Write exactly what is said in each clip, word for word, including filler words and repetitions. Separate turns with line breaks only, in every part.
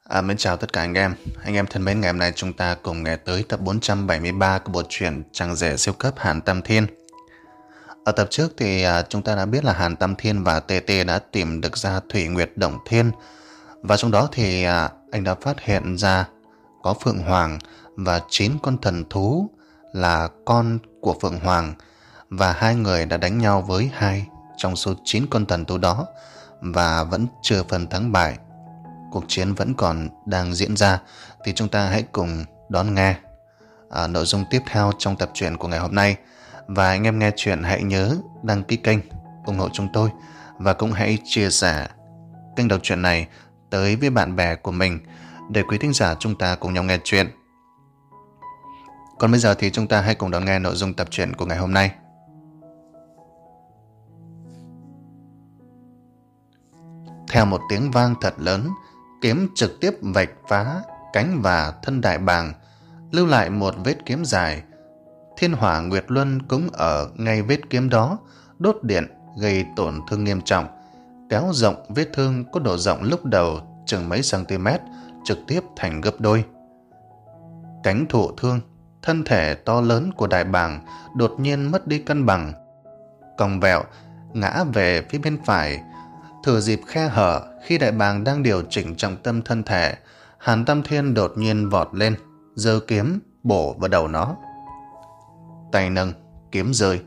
À, mến chào tất cả anh em. Anh em thân mến, ngày hôm nay chúng ta cùng nghe tới tập bốn trăm bảy mươi ba của bộ truyện Chàng rể siêu cấp Hàn Tam Thiên. Ở tập trước thì à, chúng ta đã biết là Hàn Tam Thiên và tê tê đã tìm được ra Thủy Nguyệt Động Thiên. Và trong đó thì à, anh đã phát hiện ra có Phượng Hoàng và chín con thần thú là con của Phượng Hoàng. Và hai người đã đánh nhau với hai trong số chín con thần thú đó và vẫn chưa phân thắng bại. Cuộc chiến vẫn còn đang diễn ra, thì chúng ta hãy cùng đón nghe à, nội dung tiếp theo trong tập truyện của ngày hôm nay. Và anh em nghe chuyện hãy nhớ đăng ký kênh, ủng hộ chúng tôi, và cũng hãy chia sẻ kênh đọc truyện này tới với bạn bè của mình để quý thính giả chúng ta cùng nhau nghe chuyện. Còn bây giờ thì chúng ta hãy cùng đón nghe nội dung tập truyện của ngày hôm nay. Theo một tiếng vang thật lớn, kiếm trực tiếp vạch phá cánh và thân đại bàng, lưu lại một vết kiếm dài. Thiên hỏa Nguyệt Luân cũng ở ngay vết kiếm đó, đốt điện gây tổn thương nghiêm trọng, kéo rộng vết thương có độ rộng lúc đầu chừng mấy cm, trực tiếp thành gấp đôi. Cánh thụ thương, thân thể to lớn của đại bàng đột nhiên mất đi cân bằng, cong vẹo ngã về phía bên phải. Thừa dịp khe hở khi đại bàng đang điều chỉnh trọng tâm thân thể, Hàn Tam Thiên đột nhiên vọt lên, giơ kiếm bổ vào đầu nó. Tay nâng, kiếm rơi.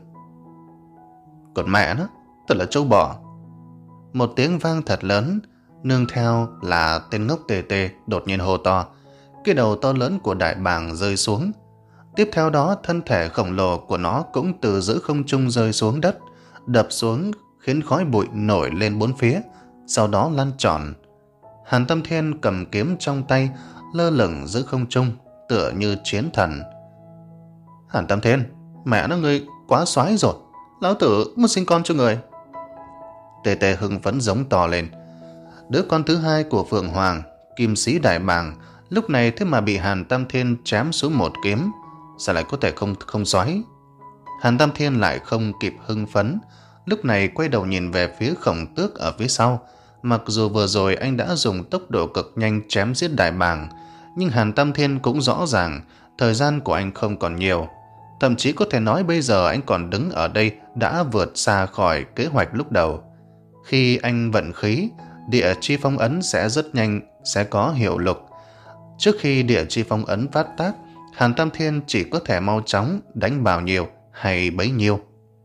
Còn mẹ nó, thật là trâu bò. Một tiếng vang thật lớn, nương theo là tên ngốc tê tê đột nhiên hô to. Cái đầu to lớn của đại bàng rơi xuống. Tiếp theo đó, thân thể khổng lồ của nó cũng từ giữa không trung rơi xuống đất, đập xuống khiến khói bụi nổi lên bốn phía, sau đó lăn tròn. Hàn Tam Thiên cầm kiếm trong tay, lơ lửng giữa không trung, tựa như chiến thần. Hàn Tam Thiên, mẹ nó, ngươi quá xoái rồi, lão tử muốn sinh con cho người. Tê tê hưng phấn giống to lên. Đứa con thứ hai của Phượng Hoàng, Kim Sĩ Đại Bàng, lúc này thế mà bị Hàn Tam Thiên chém xuống một kiếm, sao lại có thể không không xoái? Hàn Tam Thiên lại không kịp hưng phấn, lúc này quay đầu nhìn về phía Khổng Tước ở phía sau. Mặc dù vừa rồi anh đã dùng tốc độ cực nhanh chém giết đại bàng, nhưng Hàn Tam Thiên cũng rõ ràng thời gian của anh không còn nhiều. Thậm chí có thể nói bây giờ anh còn đứng ở đây đã vượt xa khỏi kế hoạch lúc đầu. Khi anh vận khí, địa chi phong ấn sẽ rất nhanh sẽ có hiệu lực. Trước khi địa chi phong ấn phát tác, Hàn Tam Thiên chỉ có thể mau chóng đánh bao nhiêu hay bấy nhiêu.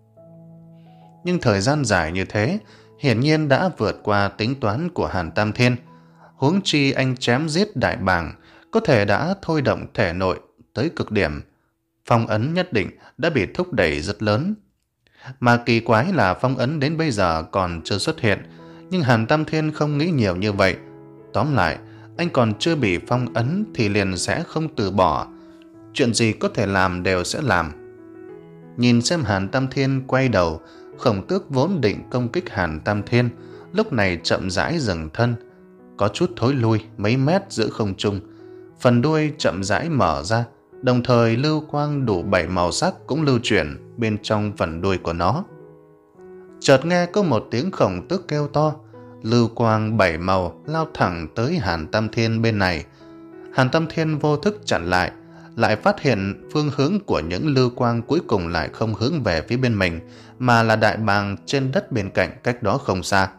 Nhưng thời gian dài như thế hiển nhiên đã vượt qua tính toán của Hàn Tam Thiên. Huống chi anh chém giết đại bàng có thể đã thôi động thể nội tới cực điểm. Phong ấn nhất định đã bị thúc đẩy rất lớn. Mà kỳ quái là phong ấn đến bây giờ còn chưa xuất hiện, nhưng Hàn Tam Thiên không nghĩ nhiều như vậy. Tóm lại, anh còn chưa bị phong ấn thì liền sẽ không từ bỏ. Chuyện gì có thể làm đều sẽ làm. Nhìn xem Hàn Tam Thiên quay đầu, Khổng Tước vốn định công kích Hàn Tam Thiên, lúc này chậm rãi dừng thân, có chút thối lui mấy mét giữa không trung. Phần đuôi chậm rãi mở ra, đồng thời lưu quang đủ bảy màu sắc cũng lưu chuyển bên trong phần đuôi của nó. Chợt nghe có một tiếng Khổng Tước kêu to, lưu quang bảy màu lao thẳng tới Hàn Tam Thiên bên này. Hàn Tam Thiên vô thức chặn lại, lại phát hiện phương hướng của những lưu quang cuối cùng lại không hướng về phía bên mình, mà là đại bàng trên đất bên cạnh cách đó không xa.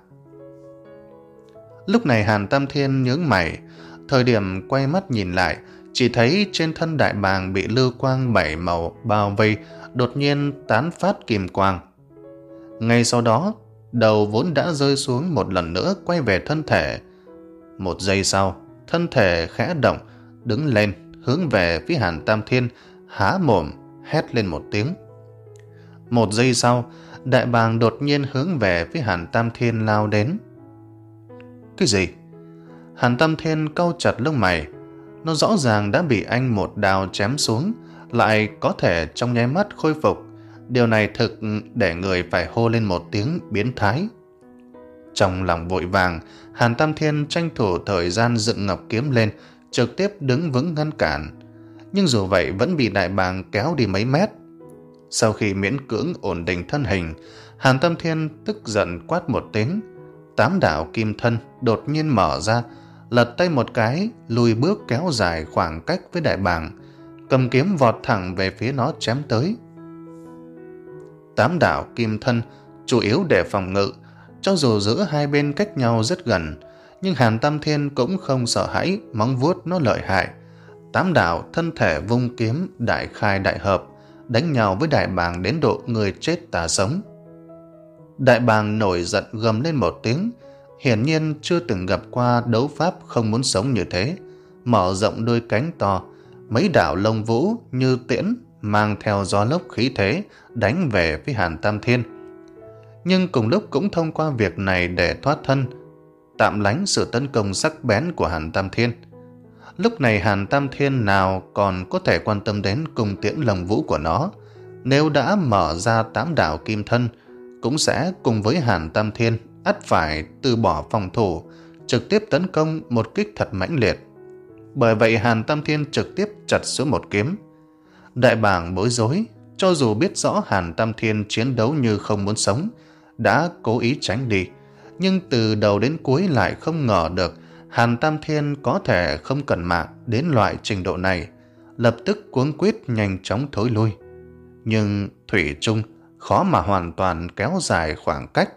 Lúc này Hàn Tam Thiên nhướng mày, thời điểm quay mắt nhìn lại, chỉ thấy trên thân đại bàng bị lưu quang bảy màu bao vây, đột nhiên tán phát kim quang. Ngay sau đó, đầu vốn đã rơi xuống một lần nữa quay về thân thể. Một giây sau, thân thể khẽ động, đứng lên, hướng về phía Hàn Tam Thiên, há mồm, hét lên một tiếng. Một giây sau, đại bàng đột nhiên hướng về phía Hàn Tam Thiên lao đến. Cái gì? Hàn Tam Thiên cau chặt lông mày. Nó rõ ràng đã bị anh một đao chém xuống, lại có thể trong nháy mắt khôi phục. Điều này thực để người phải hô lên một tiếng biến thái. Trong lòng vội vàng, Hàn Tam Thiên tranh thủ thời gian dựng ngọc kiếm lên, trực tiếp đứng vững ngăn cản. Nhưng dù vậy vẫn bị đại bàng kéo đi mấy mét. Sau khi miễn cưỡng ổn định thân hình, Hàn Tam Thiên tức giận quát một tiếng. Tám đạo kim thân đột nhiên mở ra, lật tay một cái, lùi bước kéo dài khoảng cách với đại bàng, cầm kiếm vọt thẳng về phía nó chém tới. Tám đạo kim thân chủ yếu để phòng ngự, cho dù giữa hai bên cách nhau rất gần, nhưng Hàn Tam Thiên cũng không sợ hãi móng vuốt nó lợi hại. Tám đạo thân thể vung kiếm đại khai đại hợp, đánh nhau với đại bàng đến độ người chết tà sống. Đại bàng nổi giận gầm lên một tiếng, hiển nhiên chưa từng gặp qua đấu pháp không muốn sống như thế, mở rộng đôi cánh to, mấy đạo lông vũ như tiễn mang theo gió lốc khí thế đánh về phía Hàn Tam Thiên. Nhưng cùng lúc cũng thông qua việc này để thoát thân, tạm lánh sự tấn công sắc bén của Hàn Tam Thiên. Lúc này Hàn Tam Thiên nào còn có thể quan tâm đến cung tiễn lông vũ của nó, nếu đã mở ra tám đạo kim thân, cũng sẽ cùng với Hàn Tam Thiên ắt phải từ bỏ phòng thủ, trực tiếp tấn công một kích thật mãnh liệt. Bởi vậy Hàn Tam Thiên trực tiếp chặt xuống một kiếm. Đại bàng bối rối, cho dù biết rõ Hàn Tam Thiên chiến đấu như không muốn sống, đã cố ý tránh đi, nhưng từ đầu đến cuối lại không ngờ được Hàn Tam Thiên có thể không cần mạng đến loại trình độ này, lập tức cuống quýt nhanh chóng thối lui. Nhưng thủy chung khó mà hoàn toàn kéo dài khoảng cách.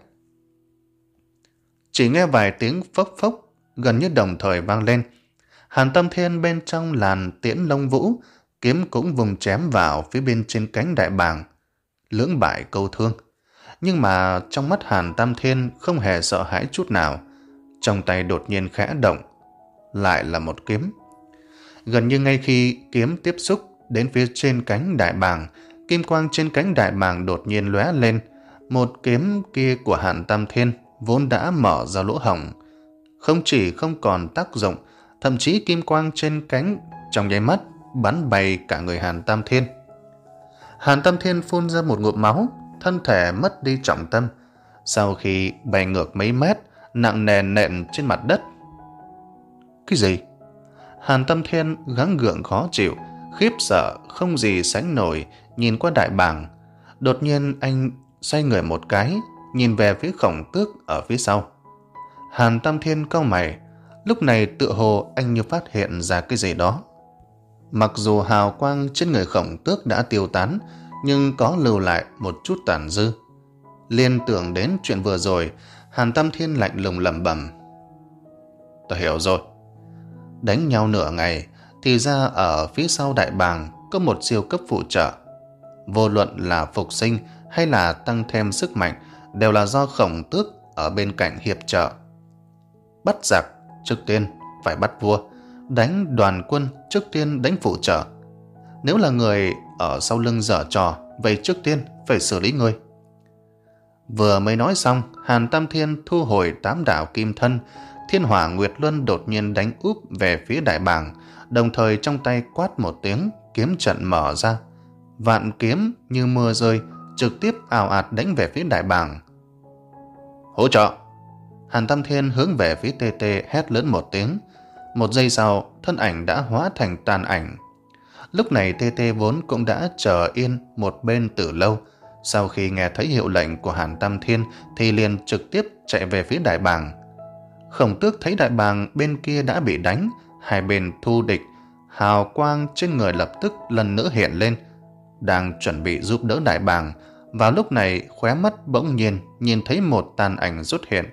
Chỉ nghe vài tiếng phốc phốc gần như đồng thời vang lên. Hàn Tam Thiên bên trong làn tiễn lông vũ, kiếm cũng vùng chém vào phía bên trên cánh đại bàng, lưỡng bại câu thương. Nhưng mà trong mắt Hàn Tam Thiên không hề sợ hãi chút nào, trong tay đột nhiên khẽ động, lại là một kiếm. Gần như ngay khi kiếm tiếp xúc đến phía trên cánh đại bàng, kim quang trên cánh đại bàng đột nhiên lóe lên. Một kiếm kia của Hàn Tam Thiên vốn đã mở ra lỗ hổng, không chỉ không còn tác dụng, thậm chí kim quang trên cánh trong nháy mắt bắn bay cả người Hàn Tam Thiên. Hàn Tam Thiên phun ra một ngụm máu, thân thể mất đi trọng tâm, sau khi bay ngược mấy mét, nặng nề nện trên mặt đất. Cái gì? Hàn Tam Thiên gắng gượng khó chịu, khiếp sợ không gì sánh nổi, nhìn qua đại bàng. Đột nhiên anh xoay người một cái, nhìn về phía Khổng Tước ở phía sau. Hàn Tam Thiên cau mày, lúc này tựa hồ anh như phát hiện ra cái gì đó. Mặc dù hào quang trên người Khổng Tước đã tiêu tán, nhưng có lưu lại một chút tàn dư. Liên tưởng đến chuyện vừa rồi, Hàn Tam Thiên lạnh lùng lẩm bẩm: "Ta hiểu rồi." Đánh nhau nửa ngày, thì ra ở phía sau đại bàng có một siêu cấp phụ trợ. Vô luận là phục sinh hay là tăng thêm sức mạnh, đều là do Khổng Tước ở bên cạnh hiệp trợ. Bắt giặc trước tiên phải bắt vua, đánh đoàn quân trước tiên đánh phụ trợ. Nếu là người ở sau lưng giở trò, vậy trước tiên phải xử lý người. Vừa mới nói xong, Hàn Tam Thiên thu hồi tám đạo kim thân, Thiên Hỏa Nguyệt Luân đột nhiên đánh úp về phía đại bàng, đồng thời trong tay quát một tiếng, kiếm trận mở ra. Vạn kiếm như mưa rơi, trực tiếp ào ạt đánh về phía đại bàng. Hỗ trợ! Hàn Tam Thiên hướng về phía tê tê hét lớn một tiếng. Một giây sau, thân ảnh đã hóa thành tàn ảnh. Lúc này tê tê vốn cũng đã chờ yên một bên từ lâu. Sau khi nghe thấy hiệu lệnh của Hàn Tam Thiên thì liền trực tiếp chạy về phía đại bàng. Khổng Tước thấy đại bàng bên kia đã bị đánh, hai bên thu địch, hào quang trên người lập tức lần nữa hiện lên, đang chuẩn bị giúp đỡ đại bàng. Vào lúc này khóe mắt bỗng nhiên nhìn thấy một tàn ảnh xuất hiện.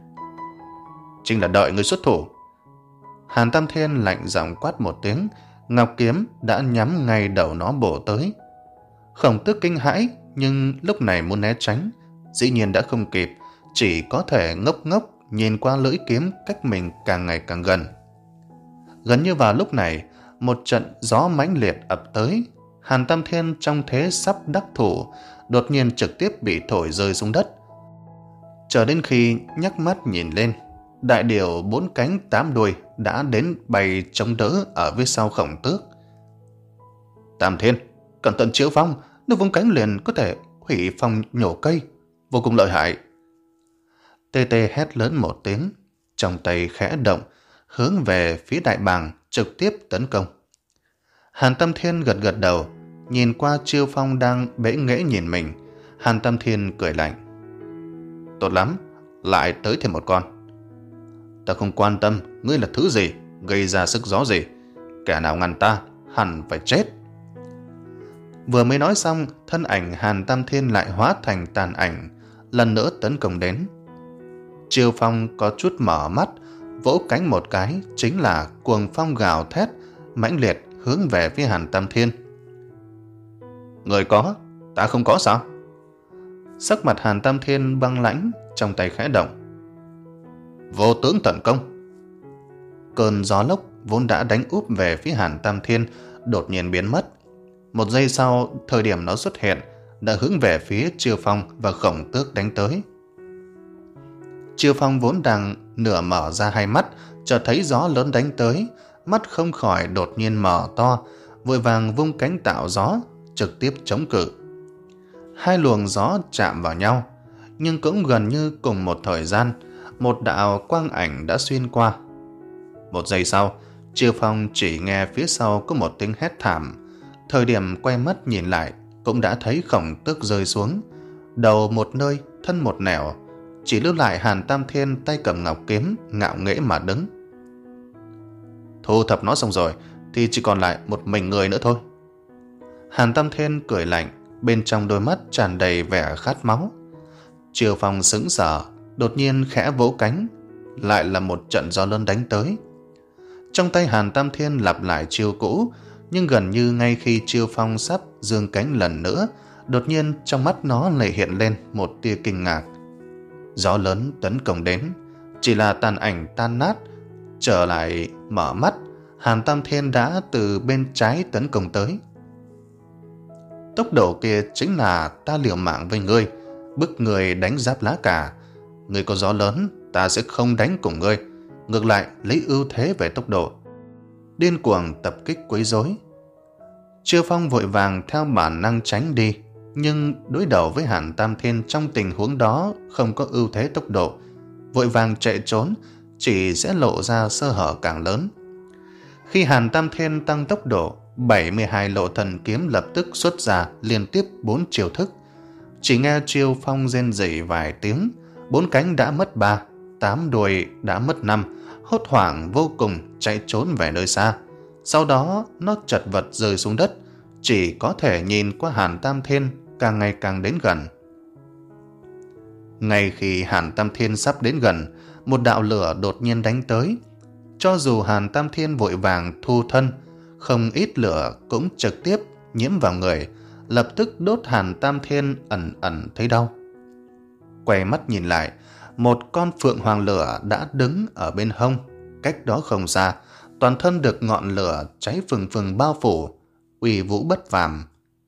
Chính là đợi người xuất thủ. Hàn Tam Thiên lạnh giọng quát một tiếng, ngọc kiếm đã nhắm ngay đầu nó bổ tới. Khổng Tước kinh hãi, nhưng lúc này muốn né tránh, dĩ nhiên đã không kịp, chỉ có thể ngốc ngốc nhìn qua lưỡi kiếm cách mình càng ngày càng gần. Gần như vào lúc này, một trận gió mãnh liệt ập tới. Hàn Tam Thiên trong thế sắp đắc thủ, đột nhiên trực tiếp bị thổi rơi xuống đất. Chờ đến khi nhắc mắt nhìn lên, đại điểu bốn cánh tám đuôi đã đến bay chống đỡ ở phía sau Khổng Tước. Tam Thiên, cẩn thận chiếu phong, nó vung cánh liền có thể hủy phong nhổ cây, vô cùng lợi hại. Tê tê hét lớn một tiếng, trong tay khẽ động, hướng về phía đại bàng trực tiếp tấn công. Hàn Tam Thiên gật gật đầu, nhìn qua chiêu phong đang bẽ nghễ nhìn mình. Hàn Tam Thiên cười lạnh: Tốt lắm, lại tới thêm một con. Ta không quan tâm ngươi là thứ gì, gây ra sức gió gì. Kẻ nào ngăn ta, hẳn phải chết. Vừa mới nói xong, thân ảnh Hàn Tam Thiên lại hóa thành tàn ảnh, lần nữa tấn công đến. Chiêu Phong có chút mở mắt, vỗ cánh một cái, chính là cuồng phong gào thét, mãnh liệt hướng về phía Hàn Tam Thiên. Người có, ta không có sao? Sắc mặt Hàn Tam Thiên băng lãnh, trong tay khẽ động. Vô tướng tận công. Cơn gió lốc vốn đã đánh úp về phía Hàn Tam Thiên đột nhiên biến mất. Một giây sau, thời điểm nó xuất hiện, đã hướng về phía Chiêu Phong và Khổng Tước đánh tới. Chiêu Phong vốn đang nửa mở ra hai mắt, chợt thấy gió lớn đánh tới, mắt không khỏi đột nhiên mở to, vội vàng vung cánh tạo gió, trực tiếp chống cự. Hai luồng gió chạm vào nhau, nhưng cũng gần như cùng một thời gian, một đạo quang ảnh đã xuyên qua. Một giây sau, Chiêu Phong chỉ nghe phía sau có một tiếng hét thảm. Thời điểm quay mắt nhìn lại, cũng đã thấy Khổng Tước rơi xuống, đầu một nơi, thân một nẻo, chỉ lưu lại Hàn Tam Thiên tay cầm ngọc kiếm, ngạo nghễ mà đứng. Thu thập nó xong rồi, thì chỉ còn lại một mình người nữa thôi. Hàn Tam Thiên cười lạnh, bên trong đôi mắt tràn đầy vẻ khát máu. Chiêu Phong sững sờ, đột nhiên khẽ vỗ cánh, lại là một trận gió lớn đánh tới. Trong tay Hàn Tam Thiên lặp lại chiêu cũ, nhưng gần như ngay khi Chiêu Phong sắp giương cánh lần nữa, đột nhiên trong mắt nó lại hiện lên một tia kinh ngạc. Gió lớn tấn công đến, chỉ là tàn ảnh tan nát. Trở lại mở mắt, Hàn Tam Thiên đã từ bên trái tấn công tới. Tốc độ kia chính là ta liều mạng với ngươi, bức người đánh giáp lá cả. Ngươi có gió lớn, ta sẽ không đánh cùng ngươi, ngược lại lấy ưu thế về tốc độ, điên cuồng tập kích quấy rối. Chiêu Phong vội vàng theo bản năng tránh đi, nhưng đối đầu với Hàn Tam Thiên trong tình huống đó không có ưu thế tốc độ, vội vàng chạy trốn chỉ sẽ lộ ra sơ hở càng lớn. Khi Hàn Tam Thiên tăng tốc độ, bảy mươi hai lộ thần kiếm lập tức xuất ra liên tiếp bốn chiêu thức. Chỉ nghe Chiêu Phong rên rỉ vài tiếng, bốn cánh đã mất ba, tám đuôi đã mất năm, hốt hoảng vô cùng chạy trốn về nơi xa. Sau đó nó chật vật rơi xuống đất, chỉ có thể nhìn qua Hàn Tam Thiên càng ngày càng đến gần. Ngay khi Hàn Tam Thiên sắp đến gần, một đạo lửa đột nhiên đánh tới. Cho dù Hàn Tam Thiên vội vàng thu thân, không ít lửa cũng trực tiếp nhiễm vào người, lập tức đốt Hàn Tam Thiên ẩn ẩn thấy đau. Quay mắt nhìn lại, một con phượng hoàng lửa đã đứng ở bên hông, cách đó không xa, toàn thân được ngọn lửa cháy phừng phừng bao phủ, uy vũ bất phàm.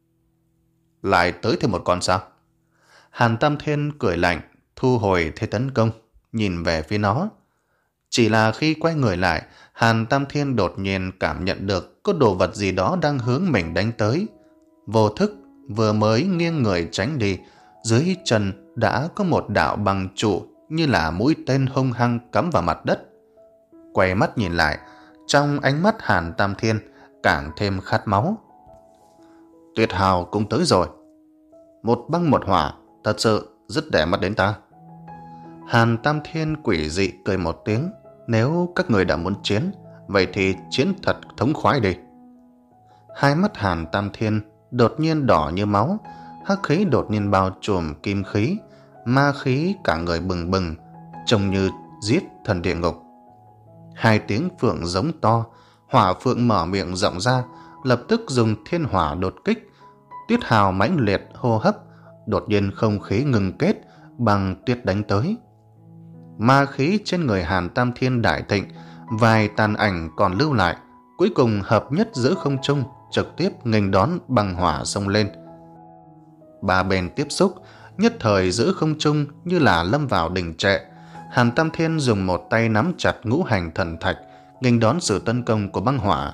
Lại tới thêm một con sao? Hàn Tam Thiên cười lạnh, thu hồi thế tấn công, nhìn về phía nó. Chỉ là khi quay người lại, Hàn Tam Thiên đột nhiên cảm nhận được có đồ vật gì đó đang hướng mình đánh tới. Vô thức vừa mới nghiêng người tránh đi, dưới chân đã có một đạo băng trụ như là mũi tên hung hăng cắm vào mặt đất. Quay mắt nhìn lại, trong ánh mắt Hàn Tam Thiên càng thêm khát máu. Tuyệt hào cũng tới rồi. Một băng một hỏa, thật sự rất để mắt đến ta. Hàn Tam Thiên quỷ dị cười một tiếng. Nếu các người đã muốn chiến, vậy thì chiến thật thống khoái đi. Hai mắt Hàn Tam Thiên đột nhiên đỏ như máu, hắc khí đột nhiên bao trùm kim khí, ma khí cả người bừng bừng, trông như giết thần địa ngục. Hai tiếng phượng giống to, hỏa phượng mở miệng rộng ra, lập tức dùng thiên hỏa đột kích. Tuyết hào mãnh liệt hô hấp, đột nhiên không khí ngừng kết, bằng tuyết đánh tới. Ma khí trên người Hàn Tam Thiên đại thịnh, vài tàn ảnh còn lưu lại, cuối cùng hợp nhất giữa không trung, trực tiếp nghênh đón băng hỏa xông lên. Ba bên tiếp xúc, nhất thời giữa không trung như là lâm vào đình trệ. Hàn Tam Thiên dùng một tay nắm chặt ngũ hành thần thạch, nghênh đón sự tấn công của băng hỏa.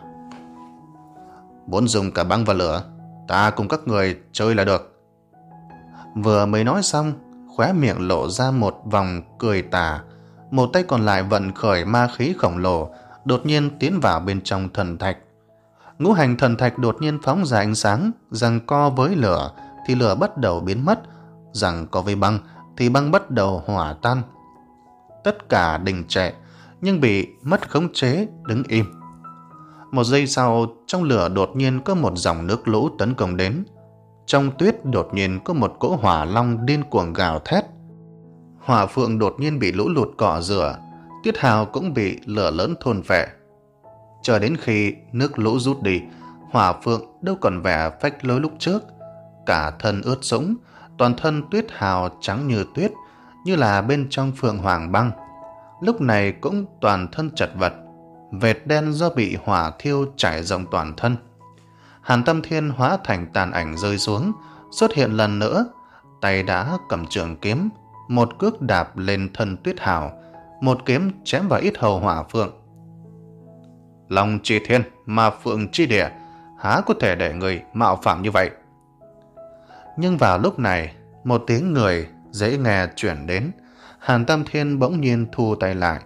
Muốn dùng cả băng và lửa, ta cùng các người chơi là được. Vừa mới nói xong, khóe miệng lộ ra một vòng cười tà, một tay còn lại vận khởi ma khí khổng lồ, đột nhiên tiến vào bên trong thần thạch. Ngũ hành thần thạch đột nhiên phóng ra ánh sáng, giằng co với lửa thì lửa bắt đầu biến mất, giằng co với băng thì băng bắt đầu hỏa tan. Tất cả đình trệ, nhưng bị mất khống chế đứng im. Một giây sau, trong lửa đột nhiên có một dòng nước lũ tấn công đến. Trong tuyết đột nhiên có một cỗ hỏa long điên cuồng gào thét. Hỏa phượng đột nhiên bị lũ lụt cọ rửa, Tuyết Hào cũng bị lửa lớn thôn phệ. Chờ đến khi nước lũ rút đi, Hỏa phượng đâu còn vẻ phách lối lúc trước, cả thân ướt sũng, toàn thân Tuyết Hào trắng như tuyết, như là bên trong phượng hoàng băng. Lúc này cũng toàn thân chật vật, vệt đen do bị hỏa thiêu trải rộng toàn thân. Hàn Tâm Thiên hóa thành tàn ảnh rơi xuống, xuất hiện lần nữa, tay đã cầm trường kiếm, một cước đạp lên thân Tuyết Hào, một kiếm chém vào yết hầu Hỏa phượng. Long chi thiên mà phượng chi địa, há có thể để người mạo phạm như vậy? Nhưng vào lúc này, một tiếng người dễ nghe chuyển đến. Hàn Tâm Thiên bỗng nhiên thu tay lại.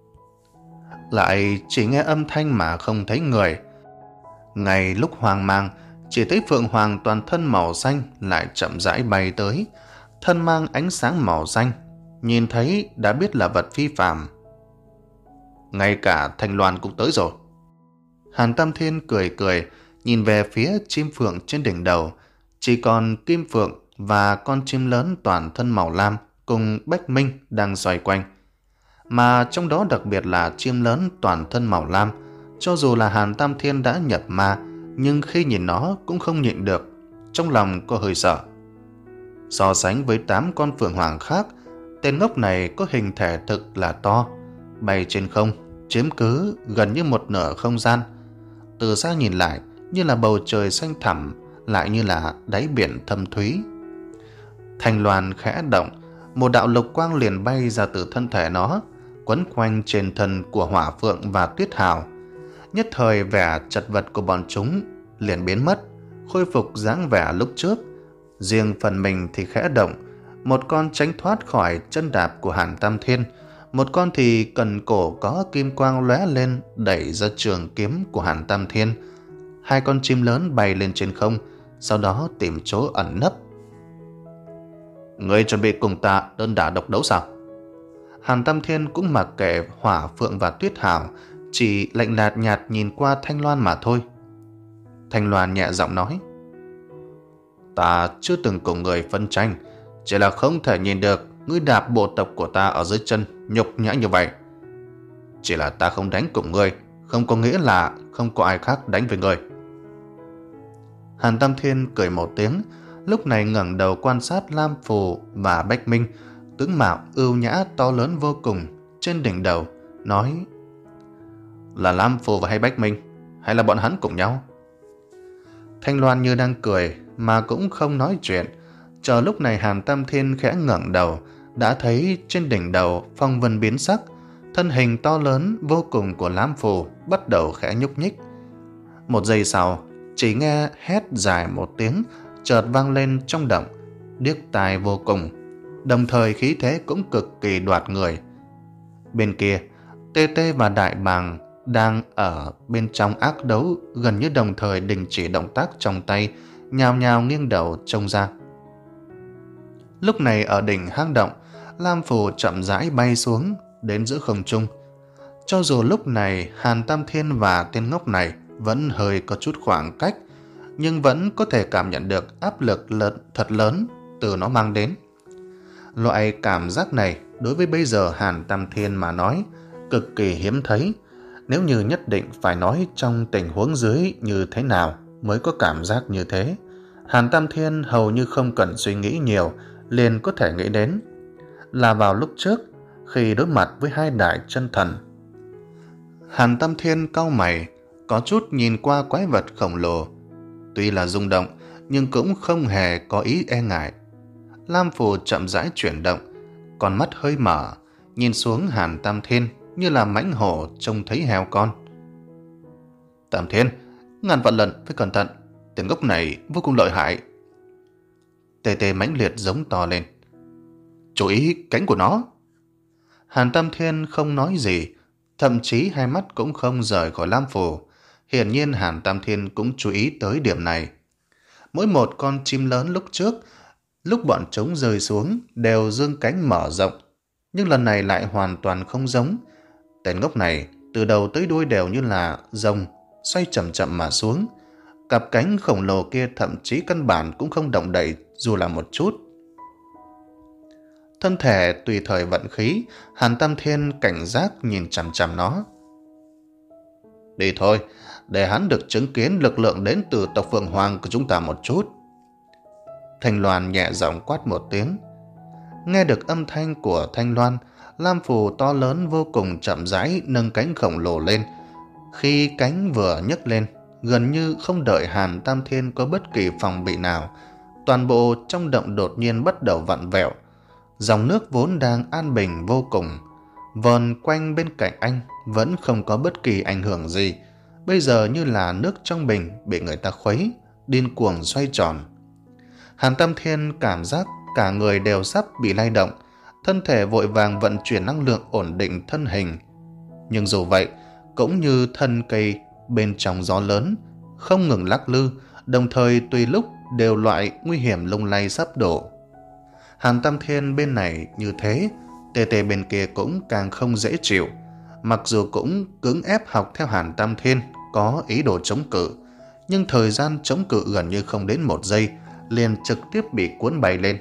Lại chỉ nghe âm thanh mà không thấy người. Ngay lúc hoang mang, chỉ thấy phượng hoàng toàn thân màu xanh lại chậm rãi bay tới, thân mang ánh sáng màu xanh, nhìn thấy đã biết là vật phi phàm. Ngay cả Thanh Loan cũng tới rồi. Hàn Tâm Thiên cười cười, nhìn về phía chim phượng trên đỉnh đầu, chỉ còn kim phượng và con chim lớn toàn thân màu lam cùng Bách Minh đang xoay quanh. Mà trong đó đặc biệt là chim lớn toàn thân màu lam, cho dù là Hàn Tam Thiên đã nhập ma, nhưng khi nhìn nó cũng không nhịn được, trong lòng có hơi sợ. So sánh với tám con phượng hoàng khác, tên ngốc này có hình thể thực là to, bay trên không, chiếm cứ gần như một nửa không gian. Từ xa nhìn lại như là bầu trời xanh thẳm, lại như là đáy biển thâm thúy. Thanh Loan khẽ động, một đạo lục quang liền bay ra từ thân thể nó, quấn quanh trên thân của Hỏa phượng và Tuyết Hào. Nhất thời vẻ chật vật của bọn chúng liền biến mất, khôi phục dáng vẻ lúc trước. Riêng phần mình thì khẽ động, một con tránh thoát khỏi chân đạp của Hàn Tam Thiên, một con thì cần cổ có kim quang lóe lên đẩy ra trường kiếm của Hàn Tam Thiên. Hai con chim lớn bay lên trên không, sau đó tìm chỗ ẩn nấp. Ngươi chuẩn bị cùng ta đơn đả độc đấu sao? Hàn Tam Thiên cũng mặc kệ Hỏa phượng và Tuyết Hào, chỉ lạnh lạt nhạt nhìn qua Thanh Loan mà thôi. Thanh Loan nhẹ giọng nói: Ta chưa từng cùng người phân tranh, chỉ là không thể nhìn được ngươi đạp bộ tộc của ta ở dưới chân nhục nhã như vậy. Chỉ là ta không đánh cùng ngươi, không có nghĩa là không có ai khác đánh với ngươi. Hàn Tam Thiên cười một tiếng, lúc này ngẩng đầu quan sát Lam Phù và Bách Minh, tướng mạo ưu nhã to lớn vô cùng trên đỉnh đầu, nói: Là Lam Phù và hay Bách Minh, hay là bọn hắn cùng nhau? Thanh Loan như đang cười mà cũng không nói chuyện. Chờ lúc này Hàn Tam Thiên khẽ ngẩng đầu, đã thấy trên đỉnh đầu phong vân biến sắc, thân hình to lớn vô cùng của Lam Phù bắt đầu khẽ nhúc nhích. Một giây sau, chỉ nghe hét dài một tiếng chợt vang lên trong động, điếc tai vô cùng, đồng thời khí thế cũng cực kỳ đoạt người. Bên kia, Tê Tê và Đại Bàng đang ở bên trong ác đấu gần như đồng thời đình chỉ động tác trong tay, nhào nhào nghiêng đầu trông ra. Lúc này ở đỉnh hang động, Lam Phù chậm rãi bay xuống đến giữa không trung. Cho dù lúc này Hàn Tam Thiên và tên ngốc này vẫn hơi có chút khoảng cách, nhưng vẫn có thể cảm nhận được áp lực lớn, thật lớn từ nó mang đến. Loại cảm giác này đối với bây giờ Hàn Tam Thiên mà nói cực kỳ hiếm thấy. Nếu như nhất định phải nói trong tình huống dưới như thế nào mới có cảm giác như thế, Hàn Tam Thiên hầu như không cần suy nghĩ nhiều liền có thể nghĩ đến là vào lúc trước khi đối mặt với hai đại chân thần. Hàn Tam Thiên cau mày, có chút nhìn qua quái vật khổng lồ, tuy là rung động nhưng cũng không hề có ý e ngại. Lam Phù chậm rãi chuyển động, con mắt hơi mở, nhìn xuống Hàn Tam Thiên như là mãnh hổ trông thấy heo con. Tam Thiên, ngàn vạn lần phải cẩn thận, tên ngốc này vô cùng lợi hại. Tê Tê mãnh liệt giống to lên: Chú ý cánh của nó. Hàn Tam Thiên không nói gì, thậm chí hai mắt cũng không rời khỏi Lam Phù. Hiển nhiên Hàn Tam Thiên cũng chú ý tới điểm này. Mỗi một con chim lớn lúc trước, lúc bọn chúng rơi xuống đều dương cánh mở rộng, nhưng lần này lại hoàn toàn không giống. Tên ngốc này từ đầu tới đuôi đều như là rồng, xoay chậm chậm mà xuống. Cặp cánh khổng lồ kia thậm chí căn bản cũng không động đậy dù là một chút. Thân thể tùy thời vận khí, Hàn Tam Thiên cảnh giác nhìn chằm chằm nó. Đi thôi, để hắn được chứng kiến lực lượng đến từ tộc Phượng Hoàng của chúng ta một chút. Thanh Loan nhẹ giọng quát một tiếng. Nghe được âm thanh của Thanh Loan, lam phù to lớn vô cùng chậm rãi nâng cánh khổng lồ lên. Khi cánh vừa nhấc lên, gần như không đợi Hàn Tam Thiên có bất kỳ phòng bị nào, toàn bộ trong động đột nhiên bắt đầu vặn vẹo. Dòng nước vốn đang an bình vô cùng, vờn quanh bên cạnh anh vẫn không có bất kỳ ảnh hưởng gì, bây giờ như là nước trong bình bị người ta khuấy, điên cuồng xoay tròn. Hàn Tam Thiên cảm giác cả người đều sắp bị lay động, thân thể vội vàng vận chuyển năng lượng ổn định thân hình. Nhưng dù vậy, cũng như thân cây bên trong gió lớn, không ngừng lắc lư, đồng thời tùy lúc đều loại nguy hiểm lung lay sắp đổ. Hàn Tam Thiên bên này như thế, tê tê bên kia cũng càng không dễ chịu. Mặc dù cũng cưỡng ép học theo Hàn Tam Thiên, có ý đồ chống cự, nhưng thời gian chống cự gần như không đến một giây, liền trực tiếp bị cuốn bay lên.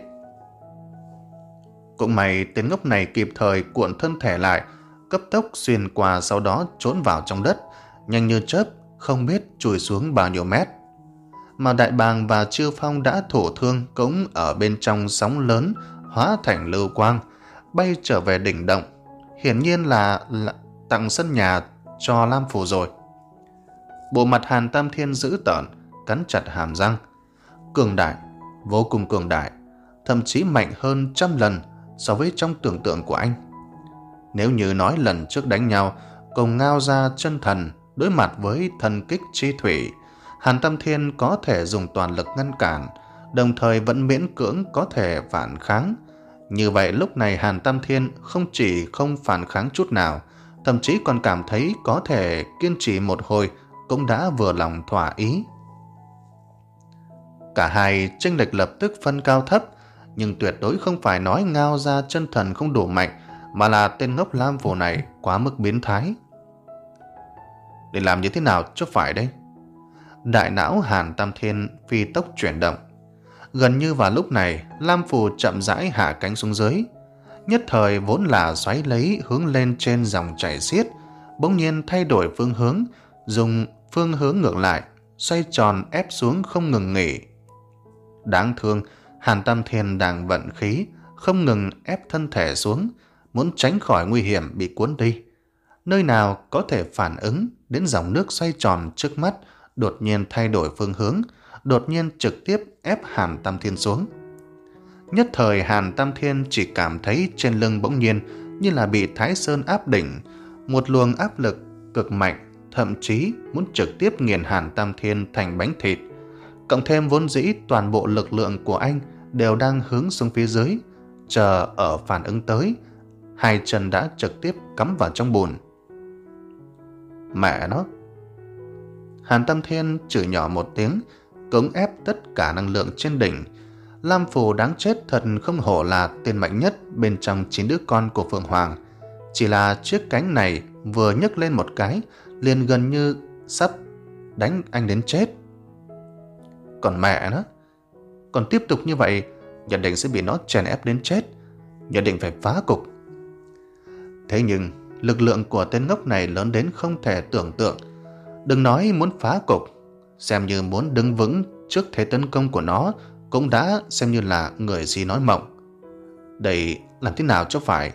Cũng may tên ngốc này kịp thời cuộn thân thể lại, cấp tốc xuyên qua, sau đó trốn vào trong đất, nhanh như chớp, không biết chui xuống bao nhiêu mét. Mà Đại Bàng và Chiêu Phong đã thổ thương cũng ở bên trong sóng lớn hóa thành lưu quang, bay trở về đỉnh động, hiển nhiên là, là tặng sân nhà cho Lam Phù rồi. Bộ mặt Hàn Tam Thiên dữ tợn, cắn chặt hàm răng. Cường đại, vô cùng cường đại, thậm chí mạnh hơn trăm lần so với trong tưởng tượng của anh. Nếu như nói lần trước đánh nhau cùng Ngao Gia chân thần đối mặt với thần kích chi thủy, Hàn Tam Thiên có thể dùng toàn lực ngăn cản, đồng thời vẫn miễn cưỡng có thể phản kháng. Như vậy lúc này Hàn Tam Thiên không chỉ không phản kháng chút nào, thậm chí còn cảm thấy có thể kiên trì một hồi cũng đã vừa lòng thỏa ý. Cả hai chênh lệch lập tức phân cao thấp, nhưng tuyệt đối không phải nói Ngao Gia chân thần không đủ mạnh, mà là tên ngốc Lam Phù này quá mức biến thái. Để làm như thế nào cho phải đây? Đại não Hàn Tam Thiên phi tốc chuyển động. Gần như vào lúc này, Lam Phù chậm rãi hạ cánh xuống dưới. Nhất thời vốn là xoáy lấy hướng lên trên dòng chảy xiết, bỗng nhiên thay đổi phương hướng, dùng phương hướng ngược lại, xoay tròn ép xuống không ngừng nghỉ. Đáng thương, Hàn Tam Thiên đang vận khí, không ngừng ép thân thể xuống, muốn tránh khỏi nguy hiểm bị cuốn đi. Nơi nào có thể phản ứng đến dòng nước xoay tròn trước mắt, đột nhiên thay đổi phương hướng, đột nhiên trực tiếp ép Hàn Tam Thiên xuống. Nhất thời Hàn Tam Thiên chỉ cảm thấy trên lưng bỗng nhiên như là bị Thái Sơn áp đỉnh, một luồng áp lực cực mạnh, thậm chí muốn trực tiếp nghiền Hàn Tam Thiên thành bánh thịt. Cộng thêm vốn dĩ toàn bộ lực lượng của anh đều đang hướng xuống phía dưới, chờ ở phản ứng tới, hai chân đã trực tiếp cắm vào trong bùn. Mẹ nó! Hàn Tam Thiên chửi nhỏ một tiếng, cưỡng ép tất cả năng lượng trên đỉnh. Lam Phù đáng chết thật không hổ là tên mạnh nhất bên trong chín đứa con của Phượng Hoàng. Chỉ là chiếc cánh này vừa nhấc lên một cái, liền gần như sắp đánh anh đến chết. Còn mẹ nó, còn tiếp tục như vậy, nhất định sẽ bị nó chèn ép đến chết, nhất định phải phá cục. Thế nhưng, lực lượng của tên ngốc này lớn đến không thể tưởng tượng. Đừng nói muốn phá cục, xem như muốn đứng vững trước thế tấn công của nó cũng đã xem như là người si nói mộng. Đây làm thế nào cho phải?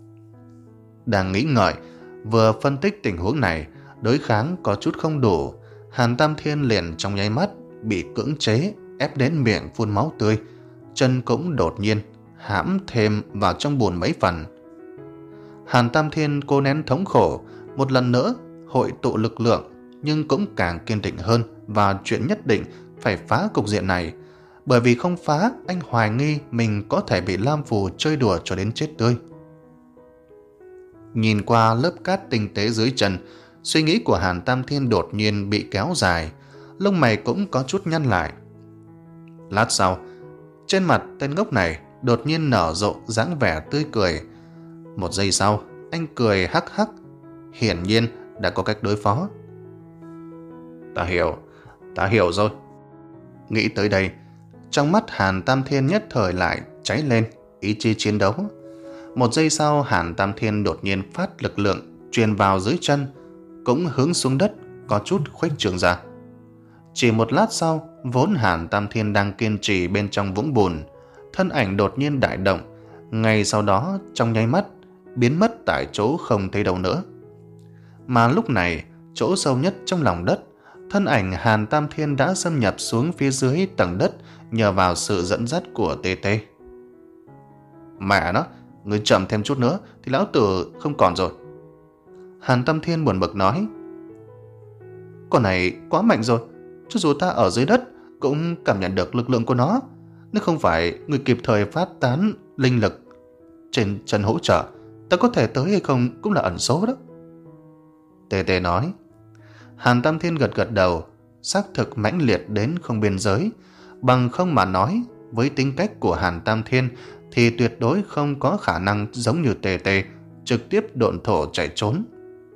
Đang nghĩ ngợi, vừa phân tích tình huống này, đối kháng có chút không đủ, Hàn Tam Thiên liền trong nháy mắt bị cưỡng chế ép đến miệng phun máu tươi, chân cũng đột nhiên hãm thêm vào trong bùn mấy phần. Hàn Tam Thiên cố nén thống khổ, một lần nữa hội tụ lực lượng, nhưng cũng càng kiên định hơn vào chuyện nhất định phải phá cục diện này, bởi vì không phá anh hoài nghi mình có thể bị Lam Phù chơi đùa cho đến chết tươi. Nhìn qua lớp cát tinh tế dưới chân, suy nghĩ của Hàn Tam Thiên đột nhiên bị kéo dài, lông mày cũng có chút nhăn lại. Lát sau, trên mặt tên ngốc này đột nhiên nở rộ dáng vẻ tươi cười. Một giây sau, anh cười hắc hắc, hiển nhiên đã có cách đối phó. Ta hiểu, ta hiểu rồi. Nghĩ tới đây, trong mắt Hàn Tam Thiên nhất thời lại cháy lên ý chí chiến đấu. Một giây sau, Hàn Tam Thiên đột nhiên phát lực lượng truyền vào dưới chân, cũng hướng xuống đất có chút khuếch trường ra. Chỉ một lát sau, vốn Hàn Tam Thiên đang kiên trì bên trong vũng bùn, thân ảnh đột nhiên đại động, ngay sau đó trong nháy mắt biến mất tại chỗ không thấy đâu nữa. Mà lúc này, chỗ sâu nhất trong lòng đất, thân ảnh Hàn Tam Thiên đã xâm nhập xuống phía dưới tầng đất nhờ vào sự dẫn dắt của tê tê. Mẹ nó, người chậm thêm chút nữa thì lão tử không còn rồi. Hàn Tam Thiên buồn bực nói. Con này quá mạnh rồi, cho dù ta ở dưới đất cũng cảm nhận được lực lượng của nó. Nếu không phải người kịp thời phát tán linh lực trên chân hỗ trợ, ta có thể tới hay không cũng là ẩn số đó. Tê tê nói. Hàn Tam Thiên gật gật đầu, xác thực mãnh liệt đến không biên giới. Bằng không mà nói, với tính cách của Hàn Tam Thiên thì tuyệt đối không có khả năng giống như tê tê trực tiếp độn thổ chạy trốn.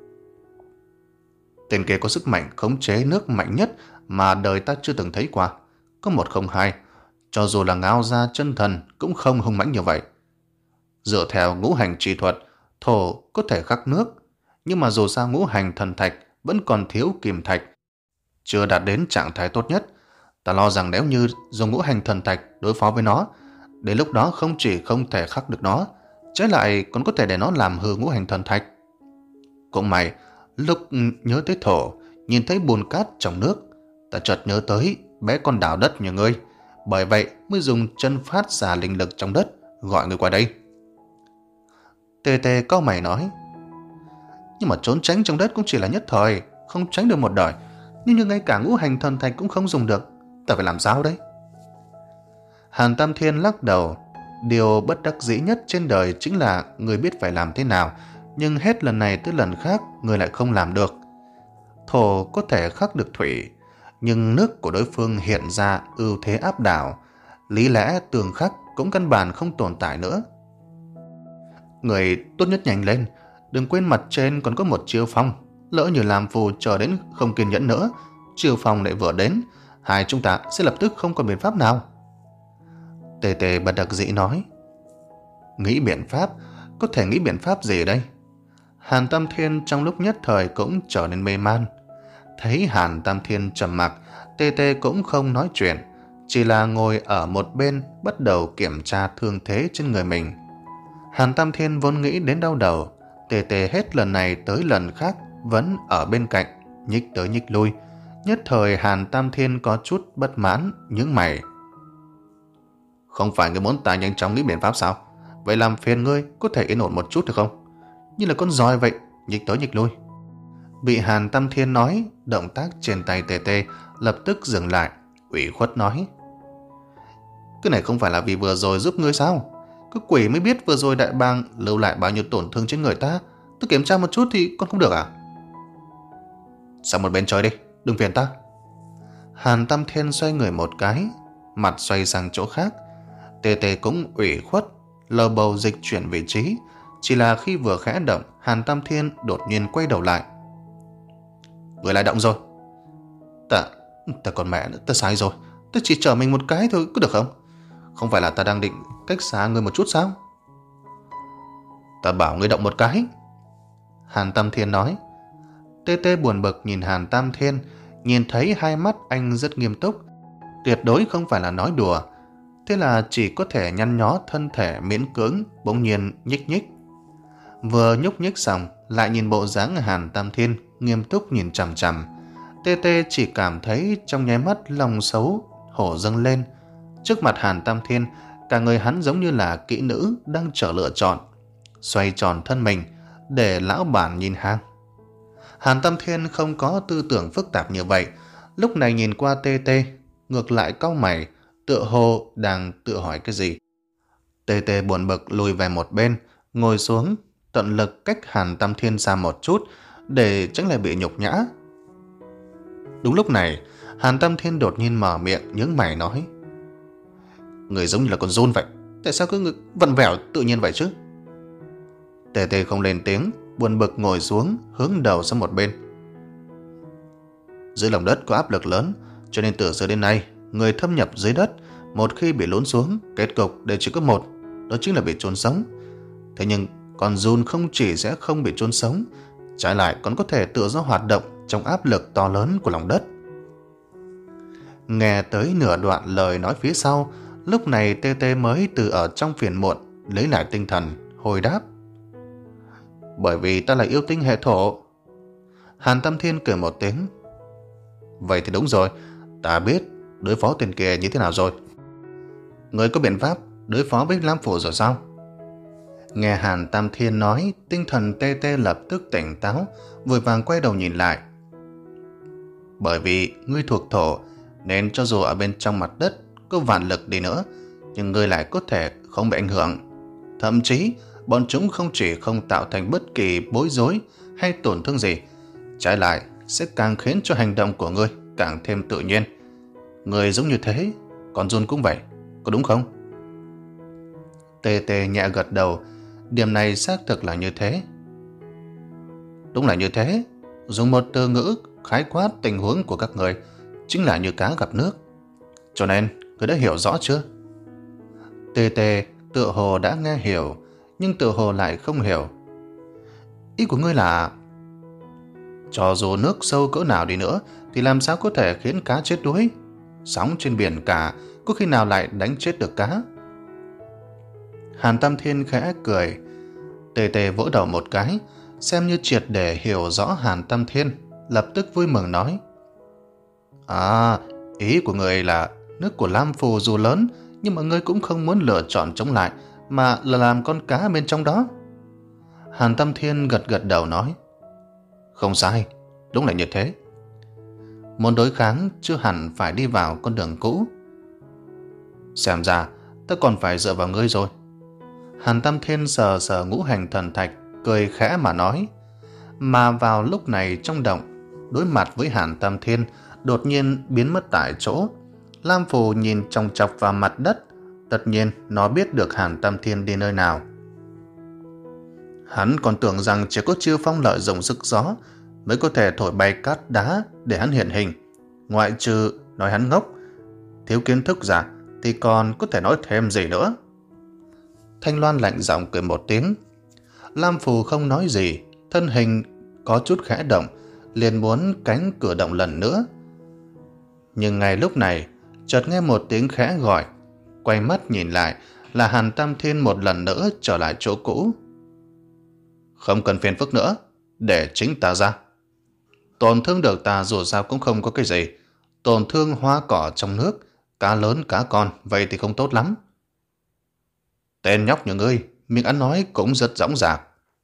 Tên kia có sức mạnh khống chế nước mạnh nhất mà đời ta chưa từng thấy qua. Có một không hai, cho dù là Ngao Gia chân thần cũng không hung mãnh như vậy. Dựa theo ngũ hành chi thuật, thổ có thể khắc nước, nhưng mà dù sao ngũ hành thần thạch vẫn còn thiếu kim thạch, chưa đạt đến trạng thái tốt nhất. Ta lo rằng nếu như dùng ngũ hành thần thạch đối phó với nó, đến lúc đó không chỉ không thể khắc được nó, trái lại còn có thể để nó làm hư ngũ hành thần thạch. Cũng may, lúc nhớ tới thổ, nhìn thấy bùn cát trong nước, ta chợt nhớ tới bé con đào đất như ngươi, bởi vậy mới dùng chân phát ra linh lực trong đất gọi người qua đây. Tê tê cau mày nói. Nhưng mà trốn tránh trong đất cũng chỉ là nhất thời, không tránh được một đời. Nhưng như ngay cả ngũ hành thần thạch cũng không dùng được, ta phải làm sao đấy? Hàn Tam Thiên lắc đầu. Điều bất đắc dĩ nhất trên đời chính là người biết phải làm thế nào, nhưng hết lần này tới lần khác người lại không làm được. Thổ có thể khắc được thủy, nhưng nước của đối phương hiện ra ưu thế áp đảo, lý lẽ tường khắc cũng căn bản không tồn tại nữa. Người tốt nhất nhanh lên, đừng quên mặt trên còn có một chiêu phong. Lỡ như làm phù chờ đến không kiên nhẫn nữa, chiêu phong lại vừa đến, hai chúng ta sẽ lập tức không còn biện pháp nào. Tê tê bất đắc dĩ nói. Nghĩ biện pháp? Có thể nghĩ biện pháp gì ở đây? Hàn Tam Thiên trong lúc nhất thời cũng trở nên mê man. Thấy Hàn Tam Thiên trầm mặc, Tê tê cũng không nói chuyện, chỉ là ngồi ở một bên bắt đầu kiểm tra thương thế trên người mình. Hàn Tam Thiên vốn nghĩ đến đau đầu, Tê tê hết lần này tới lần khác vẫn ở bên cạnh, nhích tới nhích lui. Nhất thời Hàn Tam Thiên có chút bất mãn, nhướng mày. Không phải ngươi muốn ta nhanh chóng nghĩ biện pháp sao? Vậy làm phiền ngươi có thể yên ổn một chút được không? Như là con giòi vậy, nhích tới nhích lui. Bị Hàn Tam Thiên nói, động tác trên tay Tê tê lập tức dừng lại, ủy khuất nói. Cái này không phải là vì vừa rồi giúp ngươi sao? Cái quỷ mới biết vừa rồi đại bàng lưu lại bao nhiêu tổn thương trên người ta. Tôi kiểm tra một chút thì còn không được à? Sang một bên chơi đi, đừng phiền ta. Hàn Tam Thiên xoay người một cái, mặt xoay sang chỗ khác. Tê tê cũng ủy khuất, lờ bầu dịch chuyển vị trí. Chỉ là khi vừa khẽ động, Hàn Tam Thiên đột nhiên quay đầu lại. Người lại động rồi. Ta, ta còn mẹ nữa, ta sai rồi. Ta chỉ chở mình một cái thôi, có được không? Không phải là ta đang định cách xa người một chút sao? Ta bảo người động một cái. Hàn Tam Thiên nói. Tê tê buồn bực nhìn Hàn Tam Thiên, nhìn thấy hai mắt anh rất nghiêm túc, tuyệt đối không phải là nói đùa. Thế là chỉ có thể nhăn nhó thân thể miễn cưỡng, bỗng nhiên nhích nhích. Vừa nhúc nhích xong, lại nhìn bộ dáng Hàn Tam Thiên nghiêm túc nhìn chằm chằm. Tê tê chỉ cảm thấy trong nháy mắt lòng xấu hổ dâng lên. Trước mặt Hàn Tam Thiên, cả người hắn giống như là kỹ nữ đang chờ lựa chọn, xoay tròn thân mình để lão bản nhìn hang. Hàn Tam Thiên không có tư tưởng phức tạp như vậy, lúc này nhìn qua Tê tê, ngược lại cau mày, tựa hồ đang tự hỏi cái gì. Tê tê buồn bực lùi về một bên, ngồi xuống, tận lực cách Hàn Tam Thiên xa một chút để tránh lại bị nhục nhã. Đúng lúc này, Hàn Tam Thiên đột nhiên mở miệng nhướng mày nói. Người giống như là con giun vậy, tại sao cứ vặn vẹo tự nhiên vậy chứ? Tê tê không lên tiếng, buồn bực ngồi xuống, hướng đầu sang một bên. Dưới lòng đất có áp lực lớn, cho nên từ xưa đến nay, người thâm nhập dưới đất, một khi bị lún xuống, kết cục đều chỉ có một, đó chính là bị chôn sống. Thế nhưng con giun không chỉ sẽ không bị chôn sống, trái lại còn có thể tự do hoạt động trong áp lực to lớn của lòng đất. Nghe tới nửa đoạn lời nói phía sau, lúc này Tê Tê mới từ ở trong phiền muộn lấy lại tinh thần, hồi đáp. Bởi vì ta là yêu tinh hệ thổ. Hàn Tam Thiên cười một tiếng. Vậy thì đúng rồi, ta biết đối phó tên kia như thế nào rồi. Người có biện pháp đối phó với Lam Phủ rồi sao? Nghe Hàn Tam Thiên nói, tinh thần Tê Tê lập tức tỉnh táo, vội vàng quay đầu nhìn lại. Bởi vì ngươi thuộc thổ, nên cho dù ở bên trong mặt đất có vạn lực đi nữa, nhưng ngươi lại có thể không bị ảnh hưởng. Thậm chí, bọn chúng không chỉ không tạo thành bất kỳ bối rối hay tổn thương gì, trái lại sẽ càng khiến cho hành động của ngươi càng thêm tự nhiên. Ngươi giống như thế, còn giun cũng vậy, có đúng không? Tê Tê nhẹ gật đầu, điểm này xác thực là như thế. Đúng là như thế, dùng một từ ngữ khái quát tình huống của các người chính là như cá gặp nước. Cho nên, ngươi đã hiểu rõ chưa? Tê Tê tựa hồ đã nghe hiểu, nhưng tựa hồ lại không hiểu. Ý của ngươi là, cho dù nước sâu cỡ nào đi nữa thì làm sao có thể khiến cá chết đuối? Sóng trên biển cả có khi nào lại đánh chết được cá? Hàn Tam Thiên khẽ cười. Tê Tê vỗ đầu một cái, xem như triệt để hiểu rõ Hàn Tam Thiên, lập tức vui mừng nói. À, ý của người là nước của Lam Phù dù lớn, nhưng mà ngươi cũng không muốn lựa chọn chống lại, mà là làm con cá bên trong đó. Hàn Tam Thiên gật gật đầu nói. Không sai, đúng là như thế. Muốn đối kháng chưa hẳn phải đi vào con đường cũ. Xem ra ta còn phải dựa vào ngươi rồi. Hàn Tam Thiên sờ sờ ngũ hành thần thạch, cười khẽ mà nói. Mà vào lúc này trong động, đối mặt với Hàn Tam Thiên đột nhiên biến mất tại chỗ. Lam Phù nhìn chòng chọc vào mặt đất, tất nhiên nó biết được Hàn Tam Thiên đi nơi nào. Hắn còn tưởng rằng chỉ có Chư Phong lợi dụng sức gió mới có thể thổi bay cát đá để hắn hiện hình. Ngoại trừ nói hắn ngốc, thiếu kiến thức ra thì còn có thể nói thêm gì nữa. Thanh Loan lạnh giọng cười một tiếng. Lam Phù không nói gì, thân hình có chút khẽ động, liền muốn cánh cửa động lần nữa. Nhưng ngay lúc này, chợt nghe một tiếng khẽ gọi, quay mắt nhìn lại là Hàn Tam Thiên một lần nữa trở lại chỗ cũ. Không cần phiền phức nữa, để chính ta ra. Tổn thương được ta dù sao cũng không có cái gì. Tổn thương hoa cỏ trong nước, cá lớn cá con, vậy thì không tốt lắm. Tên nhóc như ngươi, miệng ăn nói cũng rất dõng dạc.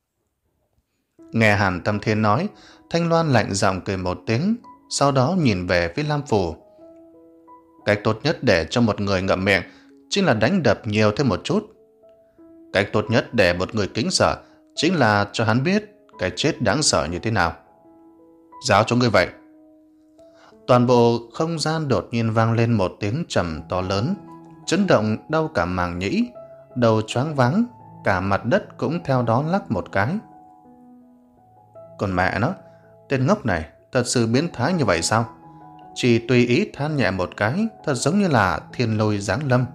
Nghe Hàn Tam Thiên nói, Thanh Loan lạnh giọng cười một tiếng, sau đó nhìn về phía Lam Phù. Cách tốt nhất để cho một người ngậm miệng chính là đánh đập nhiều thêm một chút. Cách tốt nhất để một người kính sợ chính là cho hắn biết cái chết đáng sợ như thế nào. Giáo cho ngươi vậy. Toàn bộ không gian đột nhiên vang lên một tiếng trầm to lớn, chấn động đau cả màng nhĩ, đầu choáng váng, cả mặt đất cũng theo đó lắc một cái. Còn mẹ nó, tên ngốc này thật sự biến thái như vậy sao? Chỉ tùy ý than nhẹ một cái, thật giống như là thiên lôi giáng lâm.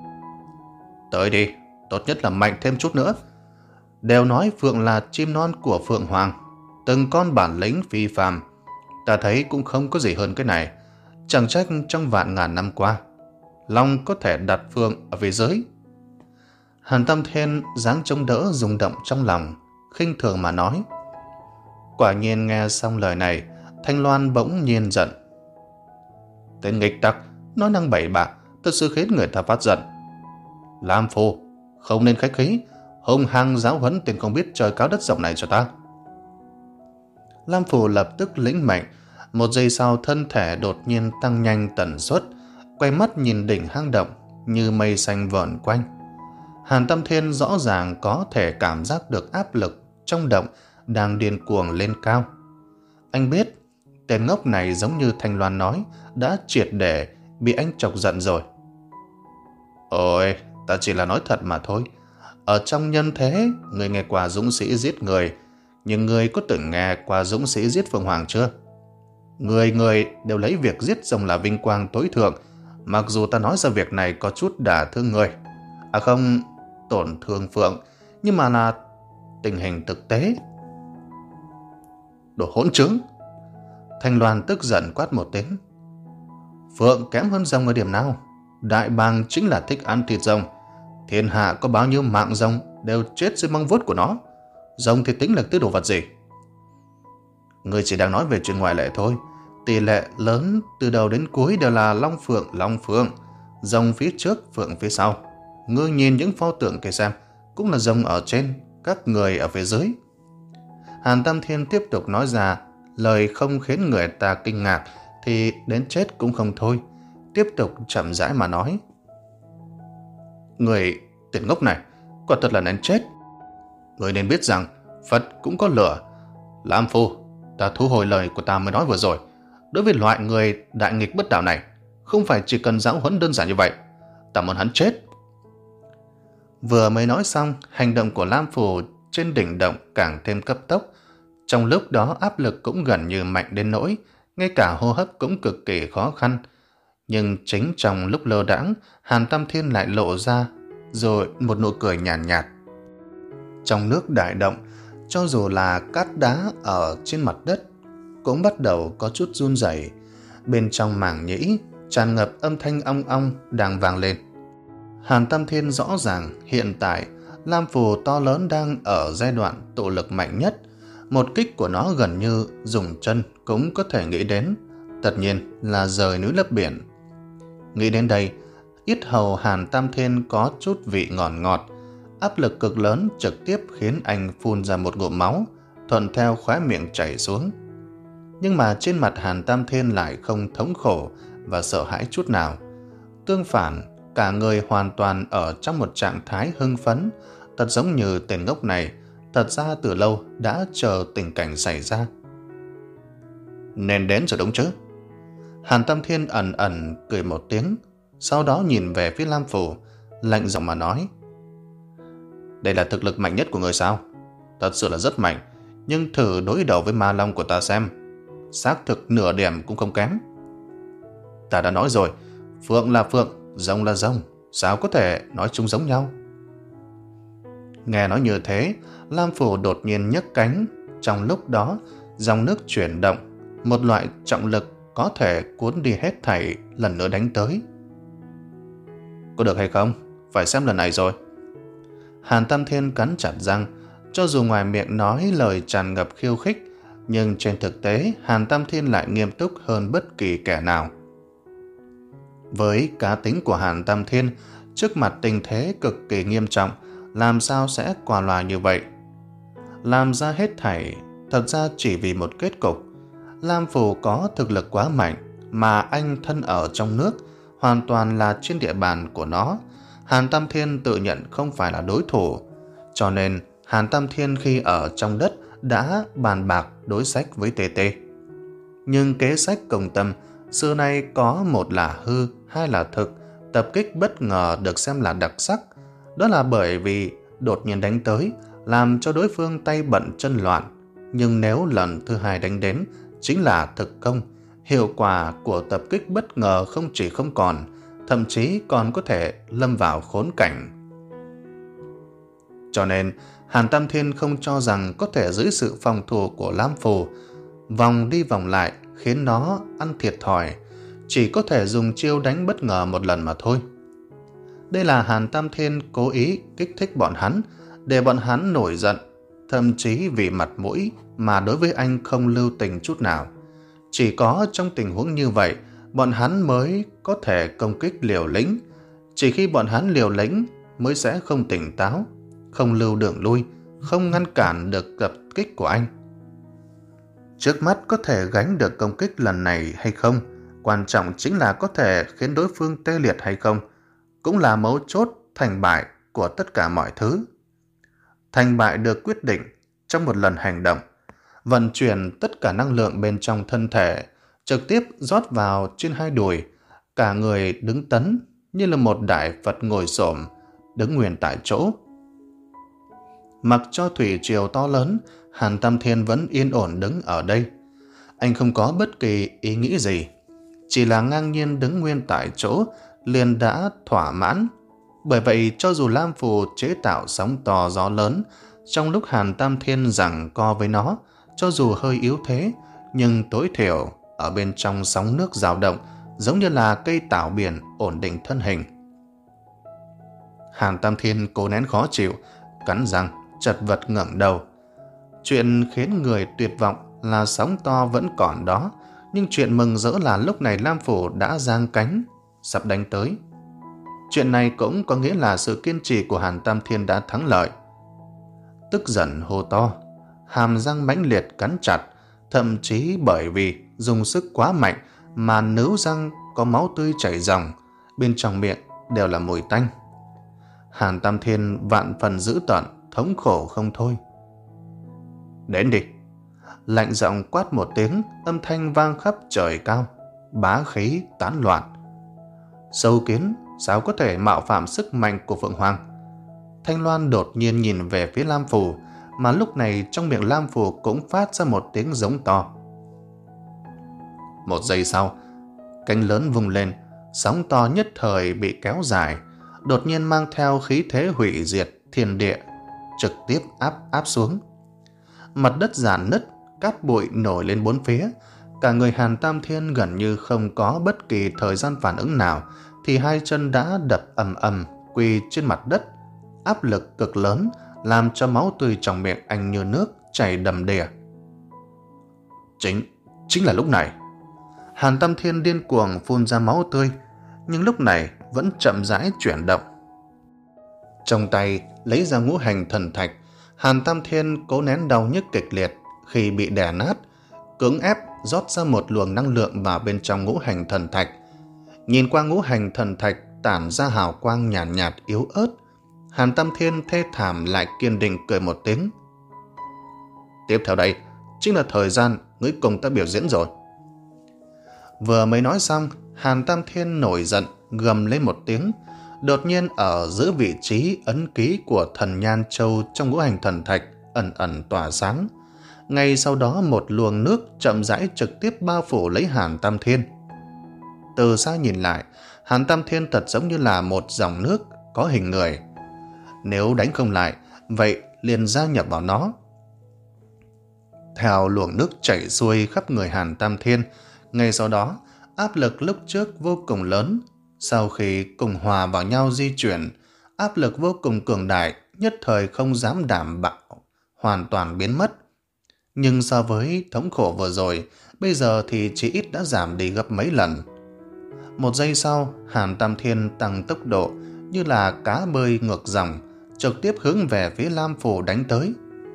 Tới đi, tốt nhất là mạnh thêm chút nữa. Đều nói Phượng là chim non của Phượng Hoàng, từng con bản lĩnh phi phàm. Ta thấy cũng không có gì hơn cái này. Chẳng trách trong vạn ngàn năm qua, Long có thể đặt Phượng ở phía dưới. Hàn Tam Thiên dáng chống đỡ rung động trong lòng, khinh thường mà nói. Quả nhiên nghe xong lời này, Thanh Loan bỗng nhiên giận. Tên nghịch tặc, nói năng bậy bạ, thật sự khiến người ta phát giận. Lam Phù, không nên khách khí, hung hăng giáo huấn tên không biết trời cao đất rộng này cho ta. Lam Phù lập tức lĩnh mệnh, một giây sau thân thể đột nhiên tăng nhanh tần suất, quay mắt nhìn đỉnh hang động như mây xanh vờn quanh. Hàn Tam Thiên rõ ràng có thể cảm giác được áp lực trong động đang điên cuồng lên cao. Anh biết tên ngốc này giống như Thanh Loan nói đã triệt để bị anh chọc giận rồi. Ôi, ta chỉ là nói thật mà thôi. Ở trong nhân thế, người nghe qua dũng sĩ giết người, Nhưng ngươi có từng nghe qua dũng sĩ giết Phượng Hoàng chưa? Người người đều lấy việc giết rồng là vinh quang tối thượng, mặc dù ta nói ra việc này có chút đả thương người. À không, tổn thương Phượng, nhưng mà là tình hình thực tế. Đồ hỗn trứng! Thanh Loan tức giận quát một tiếng. Phượng kém hơn rồng ở điểm nào? Đại bàng chính là thích ăn thịt rồng. Thiên hạ có bao nhiêu mạng rồng đều chết dưới móng vuốt của nó. Rồng thì tính là thứ đồ vật gì? Ngươi chỉ đang nói về chuyện ngoại lệ thôi. Tỷ lệ lớn từ đầu đến cuối đều là long phượng long phượng, rồng phía trước phượng phía sau. Ngươi nhìn những pho tượng kia xem, cũng là rồng ở trên, các người ở phía dưới. Hàn Tam Thiên tiếp tục nói ra lời không khiến người ta kinh ngạc thì đến chết cũng không thôi. Tiếp tục chậm rãi mà nói. Người tiền ngốc này, quả thật là nên chết. Người nên biết rằng Phật cũng có lửa. Lam Phu, ta thu hồi lời của ta mới nói vừa rồi. Đối với loại người đại nghịch bất đạo này, không phải chỉ cần giáo huấn đơn giản như vậy. Ta muốn hắn chết. Vừa mới nói xong, hành động của Lam Phù trên đỉnh động càng thêm cấp tốc. Trong lúc đó áp lực cũng gần như mạnh đến nỗi, ngay cả hô hấp cũng cực kỳ khó khăn. Nhưng chính trong lúc lơ đãng, Hàn Tam Thiên lại lộ ra rồi một nụ cười nhàn nhạt, nhạt. Trong nước đại động, cho dù là cát đá ở trên mặt đất cũng bắt đầu có chút run rẩy. Bên trong màng nhĩ tràn ngập âm thanh ong ong đang vang lên. Hàn Tam Thiên rõ ràng hiện tại Lam Phù to lớn đang ở giai đoạn tụ lực mạnh nhất. Một kích của nó gần như dùng chân cũng có thể nghĩ đến, tất nhiên là rời núi lấp biển. Nghĩ đến đây, yết hầu Hàn Tam Thiên có chút vị ngọt ngọt. Áp lực cực lớn trực tiếp khiến anh phun ra một ngụm máu, thuận theo khóe miệng chảy xuống. Nhưng mà trên mặt Hàn Tam Thiên lại không thống khổ và sợ hãi chút nào. Tương phản, cả người hoàn toàn ở trong một trạng thái hưng phấn, thật giống như tên ngốc này thật ra từ lâu đã chờ tình cảnh xảy ra. Nên đến rồi đúng chứ? Hàn Tam Thiên ẩn ẩn cười một tiếng, sau đó nhìn về phía Lam Phù, lạnh giọng mà nói. Đây là thực lực mạnh nhất của người sao? Thật sự là rất mạnh, nhưng thử đối đầu với ma long của ta xem. Xác thực nửa điểm cũng không kém. Ta đã nói rồi, phượng là phượng, rồng là rồng, sao có thể nói chung giống nhau? Nghe nói như thế, Lam Phù đột nhiên nhấc cánh. Trong lúc đó, dòng nước chuyển động, một loại trọng lực có thể cuốn đi hết thảy lần nữa đánh tới. Có được hay không? Phải xem lần này rồi. Hàn Tam Thiên cắn chặt răng, cho dù ngoài miệng nói lời tràn ngập khiêu khích, nhưng trên thực tế Hàn Tam Thiên lại nghiêm túc hơn bất kỳ kẻ nào. Với cá tính của Hàn Tam Thiên, trước mặt tình thế cực kỳ nghiêm trọng, làm sao sẽ qua loa như vậy? Làm ra hết thảy, thật ra chỉ vì một kết cục. Lam Phù có thực lực quá mạnh, mà anh thân ở trong nước, hoàn toàn là trên địa bàn của nó. Hàn Tam Thiên tự nhận không phải là đối thủ, cho nên Hàn Tam Thiên khi ở trong đất đã bàn bạc đối sách với tê tê. Nhưng kế sách công tâm xưa nay có một là hư, hai là thực. Tập kích bất ngờ được xem là đặc sắc, đó là bởi vì đột nhiên đánh tới làm cho đối phương tay bận chân loạn. Nhưng nếu lần thứ hai đánh đến chính là thực công, hiệu quả của tập kích bất ngờ không chỉ không còn, thậm chí còn có thể lâm vào khốn cảnh. Cho nên Hàn Tam Thiên không cho rằng có thể dưới sự phòng thủ của Lam Phù vòng đi vòng lại khiến nó ăn thiệt thòi, chỉ có thể dùng chiêu đánh bất ngờ một lần mà thôi. Đây là Hàn Tam Thiên cố ý kích thích bọn hắn, để bọn hắn nổi giận, thậm chí vì mặt mũi mà đối với anh không lưu tình chút nào. Chỉ có trong tình huống như vậy, bọn hắn mới có thể công kích liều lĩnh. Chỉ khi bọn hắn liều lĩnh mới sẽ không tỉnh táo, không lưu đường lui, không ngăn cản được tập kích của anh. Trước mắt có thể gánh được công kích lần này hay không, quan trọng chính là có thể khiến đối phương tê liệt hay không, cũng là mấu chốt thành bại của tất cả mọi thứ. Thành bại được quyết định trong một lần hành động, vận chuyển tất cả năng lượng bên trong thân thể, trực tiếp rót vào trên hai đùi, cả người đứng tấn như là một đại Phật ngồi xổm, đứng nguyên tại chỗ. Mặc cho thủy triều to lớn, Hàn Tam Thiên vẫn yên ổn đứng ở đây. Anh không có bất kỳ ý nghĩ gì, chỉ là ngang nhiên đứng nguyên tại chỗ liền đã thỏa mãn. Bởi vậy cho dù Lam Phù chế tạo sóng to gió lớn, trong lúc Hàn Tam Thiên giằng co với nó, cho dù hơi yếu thế, nhưng tối thiểu ở bên trong sóng nước dao động, giống như là cây tảo biển ổn định thân hình. Hàn Tam Thiên cố nén khó chịu, cắn răng, chật vật ngẩng đầu. Chuyện khiến người tuyệt vọng là sóng to vẫn còn đó, nhưng chuyện mừng rỡ là lúc này Lam Phù đã giang cánh, sắp đánh tới. Chuyện này cũng có nghĩa là sự kiên trì của Hàn Tam Thiên đã thắng lợi. Tức giận hô to, hàm răng mãnh liệt cắn chặt, thậm chí bởi vì dùng sức quá mạnh mà nướu răng có máu tươi chảy ròng, bên trong miệng đều là mùi tanh. Hàn Tam Thiên vạn phần dữ tợn, thống khổ không thôi. Đến đi! Lạnh giọng quát một tiếng, âm thanh vang khắp trời cao, bá khí tán loạn. Sâu kiến sao có thể mạo phạm sức mạnh của Phượng Hoàng? Thanh Loan đột nhiên nhìn về phía Lam Phù, mà lúc này trong miệng Lam Phù cũng phát ra một tiếng giống to. Một giây sau, cánh lớn vung lên, sóng to nhất thời bị kéo dài, đột nhiên mang theo khí thế hủy diệt thiên địa, trực tiếp áp áp xuống. Mặt đất rạn nứt, cát bụi nổi lên bốn phía. Cả người Hàn Tam Thiên gần như không có bất kỳ thời gian phản ứng nào, thì hai chân đã đập ầm ầm quỳ trên mặt đất. Áp lực cực lớn làm cho máu tươi trong miệng anh như nước chảy đầm đìa. Chính, chính là lúc này, Hàn Tam Thiên điên cuồng phun ra máu tươi, nhưng lúc này vẫn chậm rãi chuyển động. Trong tay lấy ra ngũ hành thần thạch, Hàn Tam Thiên cố nén đau nhức kịch liệt khi bị đè nát, cưỡng ép rót ra một luồng năng lượng vào bên trong ngũ hành thần thạch. Nhìn qua ngũ hành thần thạch tản ra hào quang nhàn nhạt, nhạt yếu ớt, Hàn Tam Thiên thê thảm lại kiên định cười một tiếng. Tiếp theo đây chính là thời gian ngươi cùng ta biểu diễn rồi. Vừa mới nói xong, Hàn Tam Thiên nổi giận gầm lên một tiếng. Đột nhiên ở giữa vị trí ấn ký của thần Nhan Châu trong ngũ hành thần thạch ẩn ẩn tỏa sáng. Ngay sau đó một luồng nước chậm rãi trực tiếp bao phủ lấy Hàn Tam Thiên. Từ xa nhìn lại, Hàn Tam Thiên thật giống như là một dòng nước có hình người. Nếu đánh không lại, vậy liền gia nhập vào nó. Theo luồng nước chảy xuôi khắp người Hàn Tam Thiên, ngay sau đó áp lực lúc trước vô cùng lớn, sau khi cùng hòa vào nhau di chuyển, áp lực vô cùng cường đại, nhất thời không dám đảm bảo hoàn toàn biến mất. Nhưng so với thống khổ vừa rồi, bây giờ thì chỉ ít đã giảm đi gấp mấy lần. Một giây sau, Hàn Tam Thiên tăng tốc độ như là cá bơi ngược dòng, trực tiếp hướng về phía Lam Phù đánh tới.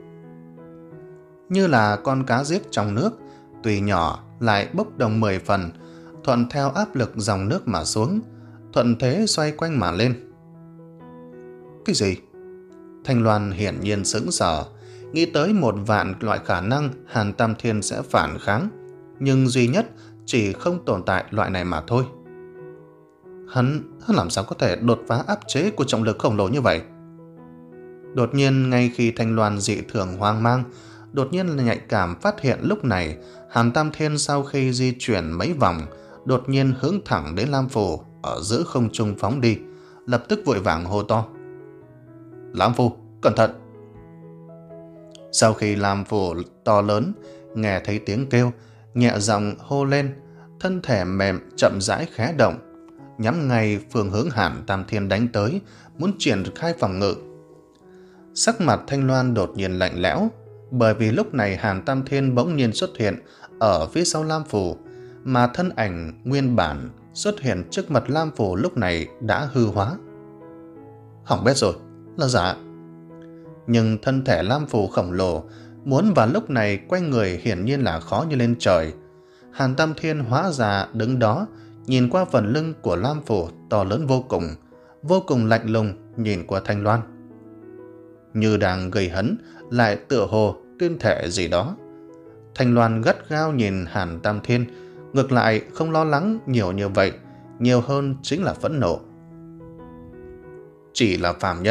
Như là con cá giết trong nước, tuy nhỏ lại bốc đồng mười phần, thuận theo áp lực dòng nước mà xuống, thuận thế xoay quanh mà lên. Cái gì? Thanh Loan hiển nhiên sững sờ, nghĩ tới một vạn loại khả năng Hàn Tam Thiên sẽ phản kháng, nhưng duy nhất chỉ không tồn tại loại này mà thôi. Hắn, hắn làm sao có thể đột phá áp chế của trọng lực khổng lồ như vậy? Đột nhiên, ngay khi Thanh Loan dị thường hoang mang, đột nhiên nhạy cảm phát hiện lúc này Hàn Tam Thiên sau khi di chuyển mấy vòng, đột nhiên hướng thẳng đến Lam Phù ở giữa không trung phóng đi, lập tức vội vàng hô to. Lam Phù, cẩn thận! Sau khi Lam Phù to lớn, nghe thấy tiếng kêu, nhẹ giọng hô lên, thân thể mềm chậm rãi khẽ động, nhắm ngay phương hướng Hàn Tam Thiên đánh tới, muốn triển khai phòng ngự. Sắc mặt Thanh Loan đột nhiên lạnh lẽo, bởi vì lúc này Hàn Tam Thiên bỗng nhiên xuất hiện ở phía sau Lam Phù, mà thân ảnh nguyên bản xuất hiện trước mặt Lam Phù lúc này đã hư hóa. Hỏng bét rồi, là giả. Nhưng thân thể Lam Phù khổng lồ muốn vào lúc này quay người hiển nhiên là khó như lên trời. Hàn Tam Thiên hóa ra đứng đó, nhìn qua phần lưng của Lam Phù to lớn vô cùng, vô cùng lạnh lùng nhìn qua Thanh Loan, như đang gây hấn, lại tựa hồ tuyên thệ gì đó. Thanh Loan gắt gao nhìn Hàn Tam Thiên, ngược lại không lo lắng nhiều như vậy, nhiều hơn chính là phẫn nộ. Chỉ là phàm nhân,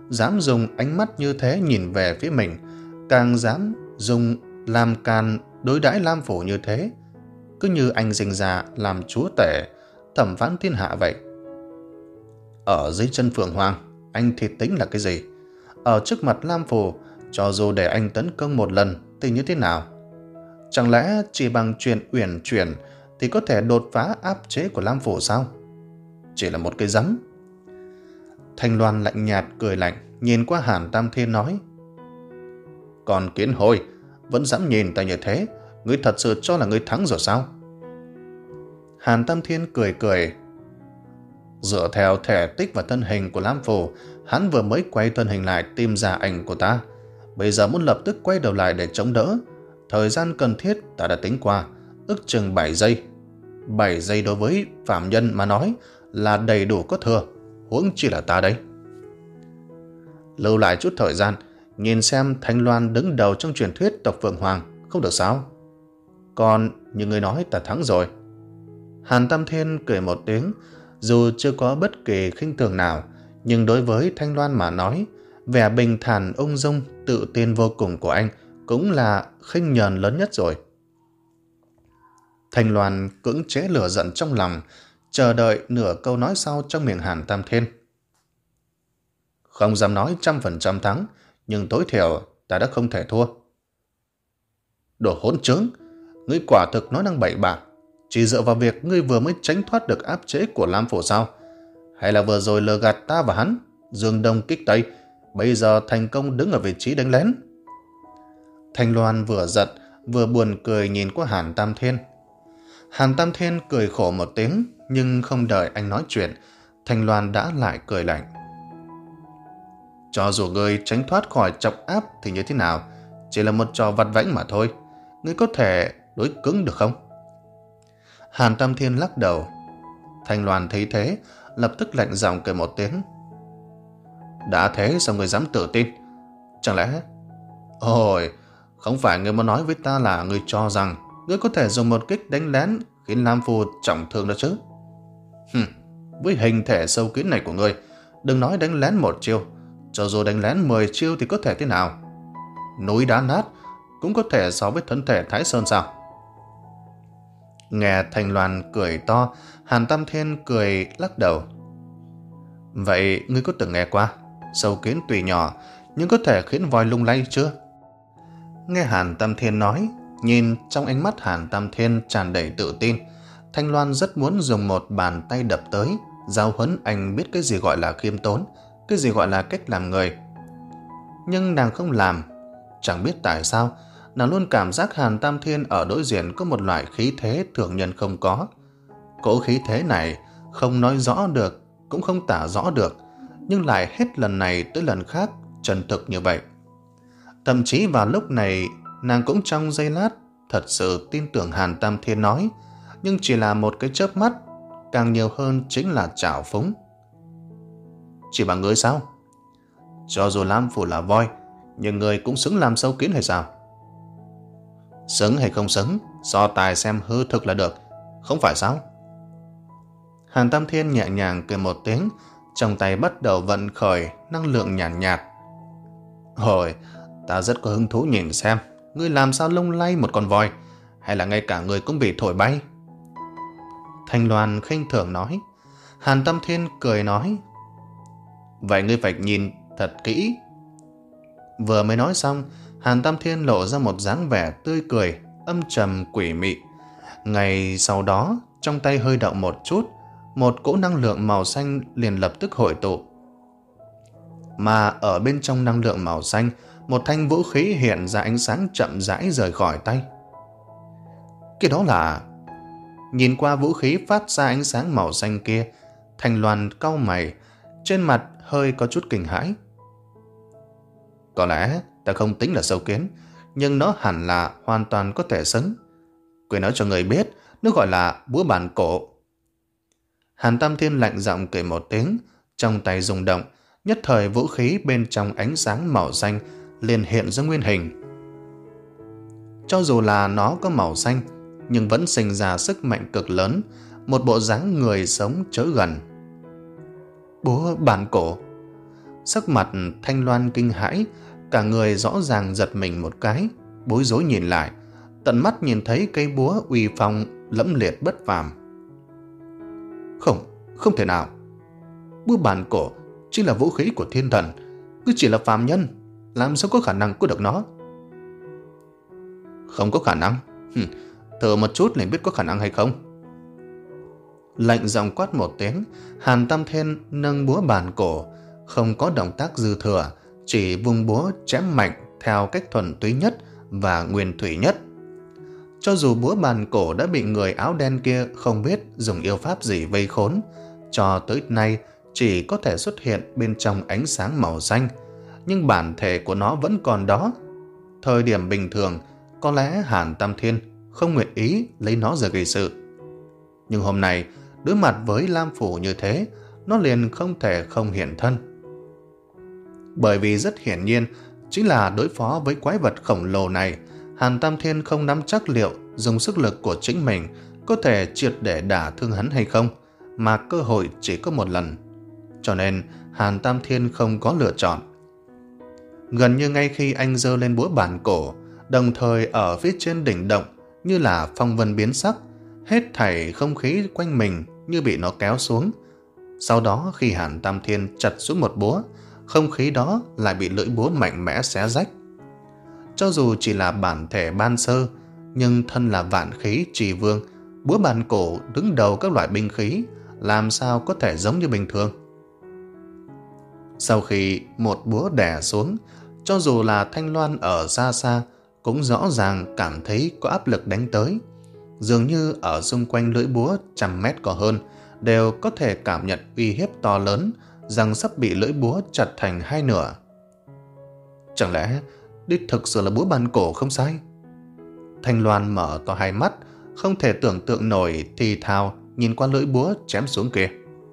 dám dùng ánh mắt như thế nhìn về phía mình, càng dám dùng làm càn đối đãi Lam Phủ như thế, cứ như anh sinh ra làm chúa tể, thẩm phán thiên hạ vậy. Ở dưới chân Phượng Hoàng, anh thì tính là cái gì? Ở trước mặt Lam Phủ, cho dù để anh tấn công một lần thì như thế nào? Chẳng lẽ chỉ bằng chuyện uyển chuyển thì có thể đột phá áp chế của Lam Phủ sao? Chỉ là một cái rắm. Thanh Loan lạnh nhạt cười lạnh, nhìn qua Hàn Tam Thiên nói: Còn Kiến Hồi, vẫn dám nhìn ta như thế, ngươi thật sự cho là ngươi thắng rồi sao? Hàn Tam Thiên cười cười. Dựa theo thể tích và thân hình của Lam Phủ, hắn vừa mới quay thân hình lại tìm ra ảnh của ta. Bây giờ muốn lập tức quay đầu lại để chống đỡ. Thời gian cần thiết ta đã tính qua, ước chừng bảy giây. bảy giây đối với phạm nhân mà nói là đầy đủ có thừa, huống chi là ta đây. Lưu lại chút thời gian, nhìn xem Thanh Loan đứng đầu trong truyền thuyết tộc Phượng Hoàng, không được sao? Còn như người nói ta thắng rồi. Hàn Tam Thiên cười một tiếng, dù chưa có bất kỳ khinh thường nào, nhưng đối với Thanh Loan mà nói, vẻ bình thản ung dung, tự tin vô cùng của anh cũng là khinh nhờn lớn nhất rồi. Thanh Loan cưỡng chế lửa giận trong lòng, chờ đợi nửa câu nói sau trong miệng Hàn Tam Thiên. Không dám nói trăm phần trăm thắng, nhưng tối thiểu ta đã không thể thua. Đồ hỗn trướng, ngươi quả thực nói năng bậy bạ. Chỉ dựa vào việc ngươi vừa mới tránh thoát được áp chế của Lam Phủ sao? Hay là vừa rồi lừa gạt ta và hắn, dương đông kích tây, bây giờ thành công đứng ở vị trí đánh lén? Thanh Loan vừa giận vừa buồn cười nhìn qua Hàn Tam Thiên. Hàn Tam Thiên cười khổ một tiếng, nhưng không đợi anh nói chuyện, Thanh Loan đã lại cười lạnh. Cho dù ngươi tránh thoát khỏi trọng áp thì như thế nào, chỉ là một trò vặt vãnh mà thôi. Ngươi có thể đối cứng được không? Hàn Tam Thiên lắc đầu. Thanh Loan thấy thế, lập tức lạnh giọng cười một tiếng. Đã thế sao ngươi dám tự tin? Chẳng lẽ... Ôi, không phải ngươi muốn nói với ta là ngươi cho rằng ngươi có thể dùng một kích đánh lén khiến Lam Phủ trọng thương đó chứ? Hừm, với hình thể sâu kín này của ngươi, đừng nói đánh lén một chiêu, cho dù đánh lén mười chiêu thì có thể thế nào? Núi đá nát cũng có thể so với thân thể Thái Sơn sao? Nghe Thanh Loan cười to, Hàn Tam Thiên cười lắc đầu. Vậy ngươi có từng nghe qua sâu kiến tuy nhỏ nhưng có thể khiến voi lung lay chưa? Nghe Hàn Tam Thiên nói, nhìn trong ánh mắt Hàn Tam Thiên tràn đầy tự tin, Thanh Loan rất muốn dùng một bàn tay đập tới, giáo huấn anh biết cái gì gọi là khiêm tốn, cái gì gọi là cách làm người. Nhưng nàng không làm. Chẳng biết tại sao, nàng luôn cảm giác Hàn Tam Thiên ở đối diện có một loại khí thế thường nhân không có. Cỗ khí thế này không nói rõ được, cũng không tả rõ được, nhưng lại hết lần này tới lần khác chân thực như vậy. Thậm chí vào lúc này, nàng cũng trong giây lát thật sự tin tưởng Hàn Tam Thiên nói, nhưng chỉ là một cái chớp mắt, càng nhiều hơn chính là trào phúng. Chỉ bằng ngươi sao? Cho dù Lam Phủ là voi, nhưng ngươi cũng xứng làm sâu kiến hay sao? Xứng hay không xứng, so tài xem hư thực là được, không phải sao? Hàn Tam Thiên nhẹ nhàng cười một tiếng, trong tay bắt đầu vận khởi năng lượng nhàn nhạt, nhạt. Hồi, ta rất có hứng thú nhìn xem, ngươi làm sao lung lay một con voi, hay là ngay cả ngươi cũng bị thổi bay? Thanh Loan khinh thường nói. Hàn Tam Thiên cười nói, vậy ngươi phải nhìn thật kỹ. Vừa mới nói xong, Hàn Tam Thiên lộ ra một dáng vẻ tươi cười, âm trầm quỷ mị. Ngay sau đó, trong tay hơi động một chút, một cỗ năng lượng màu xanh liền lập tức hội tụ. Mà ở bên trong năng lượng màu xanh, một thanh vũ khí hiện ra ánh sáng chậm rãi rời khỏi tay. Cái đó là... Nhìn qua vũ khí phát ra ánh sáng màu xanh kia, Thanh Loan cau mày, trên mặt hơi có chút kinh hãi. Có lẽ ta không tính là sâu kiến, nhưng nó hẳn là hoàn toàn có thể xứng. Quên nói cho người biết, nó gọi là búa bàn cổ. Hàn Tam Thiên lạnh giọng cười một tiếng, trong tay rung động, nhất thời vũ khí bên trong ánh sáng màu xanh liền hiện ra nguyên hình. Cho dù là nó có màu xanh, nhưng vẫn sinh ra sức mạnh cực lớn, một bộ dáng người sống chớ gần. Búa bàn cổ. Sắc mặt Thanh Loan kinh hãi, cả người rõ ràng giật mình một cái, bối rối nhìn lại, tận mắt nhìn thấy cây búa uy phong lẫm liệt bất phàm. Không, không thể nào. Búa bàn cổ chính là vũ khí của thiên thần, cứ chỉ là phàm nhân, làm sao có khả năng có được nó? Không có khả năng? Hừm, thử một chút liền biết có khả năng hay không. Lạnh giọng quát một tiếng, Hàn Tam Thiên nâng búa bàn cổ, không có động tác dư thừa, chỉ vung búa chém mạnh theo cách thuần túy nhất và nguyên thủy nhất. Cho dù búa bàn cổ đã bị người áo đen kia không biết dùng yêu pháp gì vây khốn, cho tới nay chỉ có thể xuất hiện bên trong ánh sáng màu xanh, nhưng bản thể của nó vẫn còn đó. Thời điểm bình thường, có lẽ Hàn Tam Thiên không nguyện ý lấy nó ra gây sự. Nhưng hôm nay, đối mặt với Lam Phủ như thế, nó liền không thể không hiện thân. Bởi vì rất hiển nhiên, chính là đối phó với quái vật khổng lồ này, Hàn Tam Thiên không nắm chắc liệu dùng sức lực của chính mình có thể triệt để đả thương hắn hay không, mà cơ hội chỉ có một lần. Cho nên, Hàn Tam Thiên không có lựa chọn. Gần như ngay khi anh giơ lên búa bàn cổ, đồng thời ở phía trên đỉnh động như là phong vân biến sắc, hết thảy không khí quanh mình như bị nó kéo xuống. Sau đó khi Hàn Tam Thiên chặt xuống một búa, không khí đó lại bị lưỡi búa mạnh mẽ xé rách. Cho dù chỉ là bản thể ban sơ, nhưng thân là vạn khí trì vương, búa bàn cổ đứng đầu các loại binh khí, làm sao có thể giống như bình thường. Sau khi một búa đè xuống, cho dù là Thanh Loan ở xa xa cũng rõ ràng cảm thấy có áp lực đánh tới. Dường như ở xung quanh lưỡi búa trăm mét có hơn đều có thể cảm nhận uy hiếp to lớn rằng sắp bị lưỡi búa chặt thành hai nửa. Chẳng lẽ đích thực sự là búa bàn cổ không sai? Thanh Loan mở to hai mắt, không thể tưởng tượng nổi thì thào nhìn qua lưỡi búa chém xuống kia.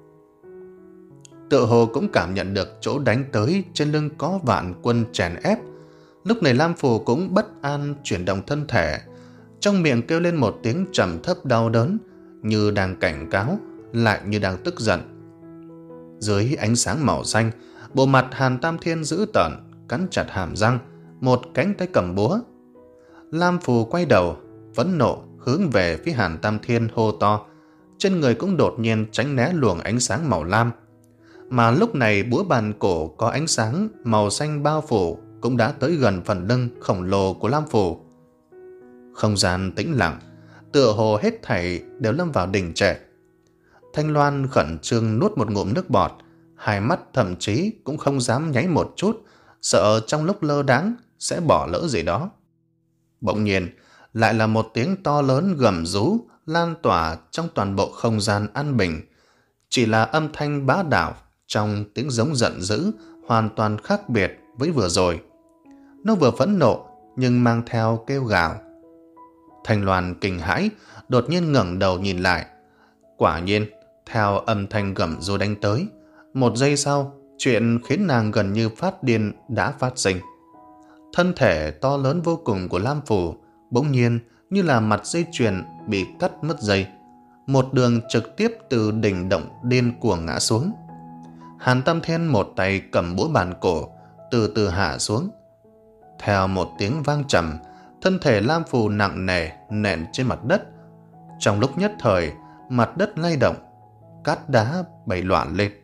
Tựa hồ cũng cảm nhận được chỗ đánh tới trên lưng có vạn quân chèn ép. Lúc này Lam Phù cũng bất an chuyển động thân thể, trong miệng kêu lên một tiếng trầm thấp đau đớn, như đang cảnh cáo, lại như đang tức giận. Dưới ánh sáng màu xanh, bộ mặt Hàn Tam Thiên dữ tợn, cắn chặt hàm răng, một cánh tay cầm búa. Lam Phù quay đầu, phẫn nộ hướng về phía Hàn Tam Thiên hô to, trên người cũng đột nhiên tránh né luồng ánh sáng màu lam. Mà lúc này búa bàn cổ có ánh sáng màu xanh bao phủ cũng đã tới gần phần lưng khổng lồ của Lam Phù. Không gian tĩnh lặng, tựa hồ hết thảy đều lâm vào đình trệ. Thanh Loan khẩn trương nuốt một ngụm nước bọt, hai mắt thậm chí cũng không dám nháy một chút, sợ trong lúc lơ đãng sẽ bỏ lỡ gì đó. Bỗng nhiên, lại là một tiếng to lớn gầm rú lan tỏa trong toàn bộ không gian an bình. Chỉ là âm thanh bá đạo trong tiếng giống giận dữ hoàn toàn khác biệt với vừa rồi. Nó vừa phẫn nộ nhưng mang theo kêu gào. Thanh Loan kinh hãi, đột nhiên ngẩng đầu nhìn lại. Quả nhiên, theo âm thanh gầm rú đánh tới, một giây sau, chuyện khiến nàng gần như phát điên đã phát sinh. Thân thể to lớn vô cùng của Lam Phù bỗng nhiên như là mặt dây chuyền bị cắt mất dây, một đường trực tiếp từ đỉnh động điên cuồng ngã xuống. Hàn Tam Thiên một tay cầm búa bàn cổ, từ từ hạ xuống. Theo một tiếng vang trầm, thân thể Lam Phù nặng nề nện trên mặt đất. Trong lúc nhất thời, mặt đất lay động, cát đá bay loạn lên.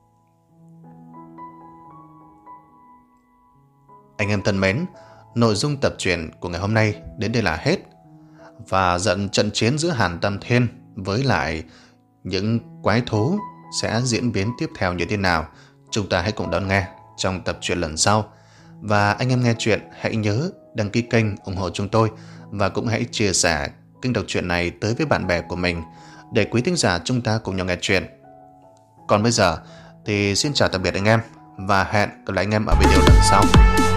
Anh em thân mến, nội dung tập truyện của ngày hôm nay đến đây là hết. Và trận trận chiến giữa Hàn Tam Thiên với lại những quái thú sẽ diễn biến tiếp theo như thế nào, chúng ta hãy cùng đón nghe trong tập truyện lần sau. Và anh em nghe chuyện hãy nhớ đăng ký kênh ủng hộ chúng tôi, và cũng hãy chia sẻ kênh đọc truyện này tới với bạn bè của mình để quý thính giả chúng ta cùng nhau nghe chuyện. Còn bây giờ thì xin chào tạm biệt anh em và hẹn gặp lại anh em ở video lần sau.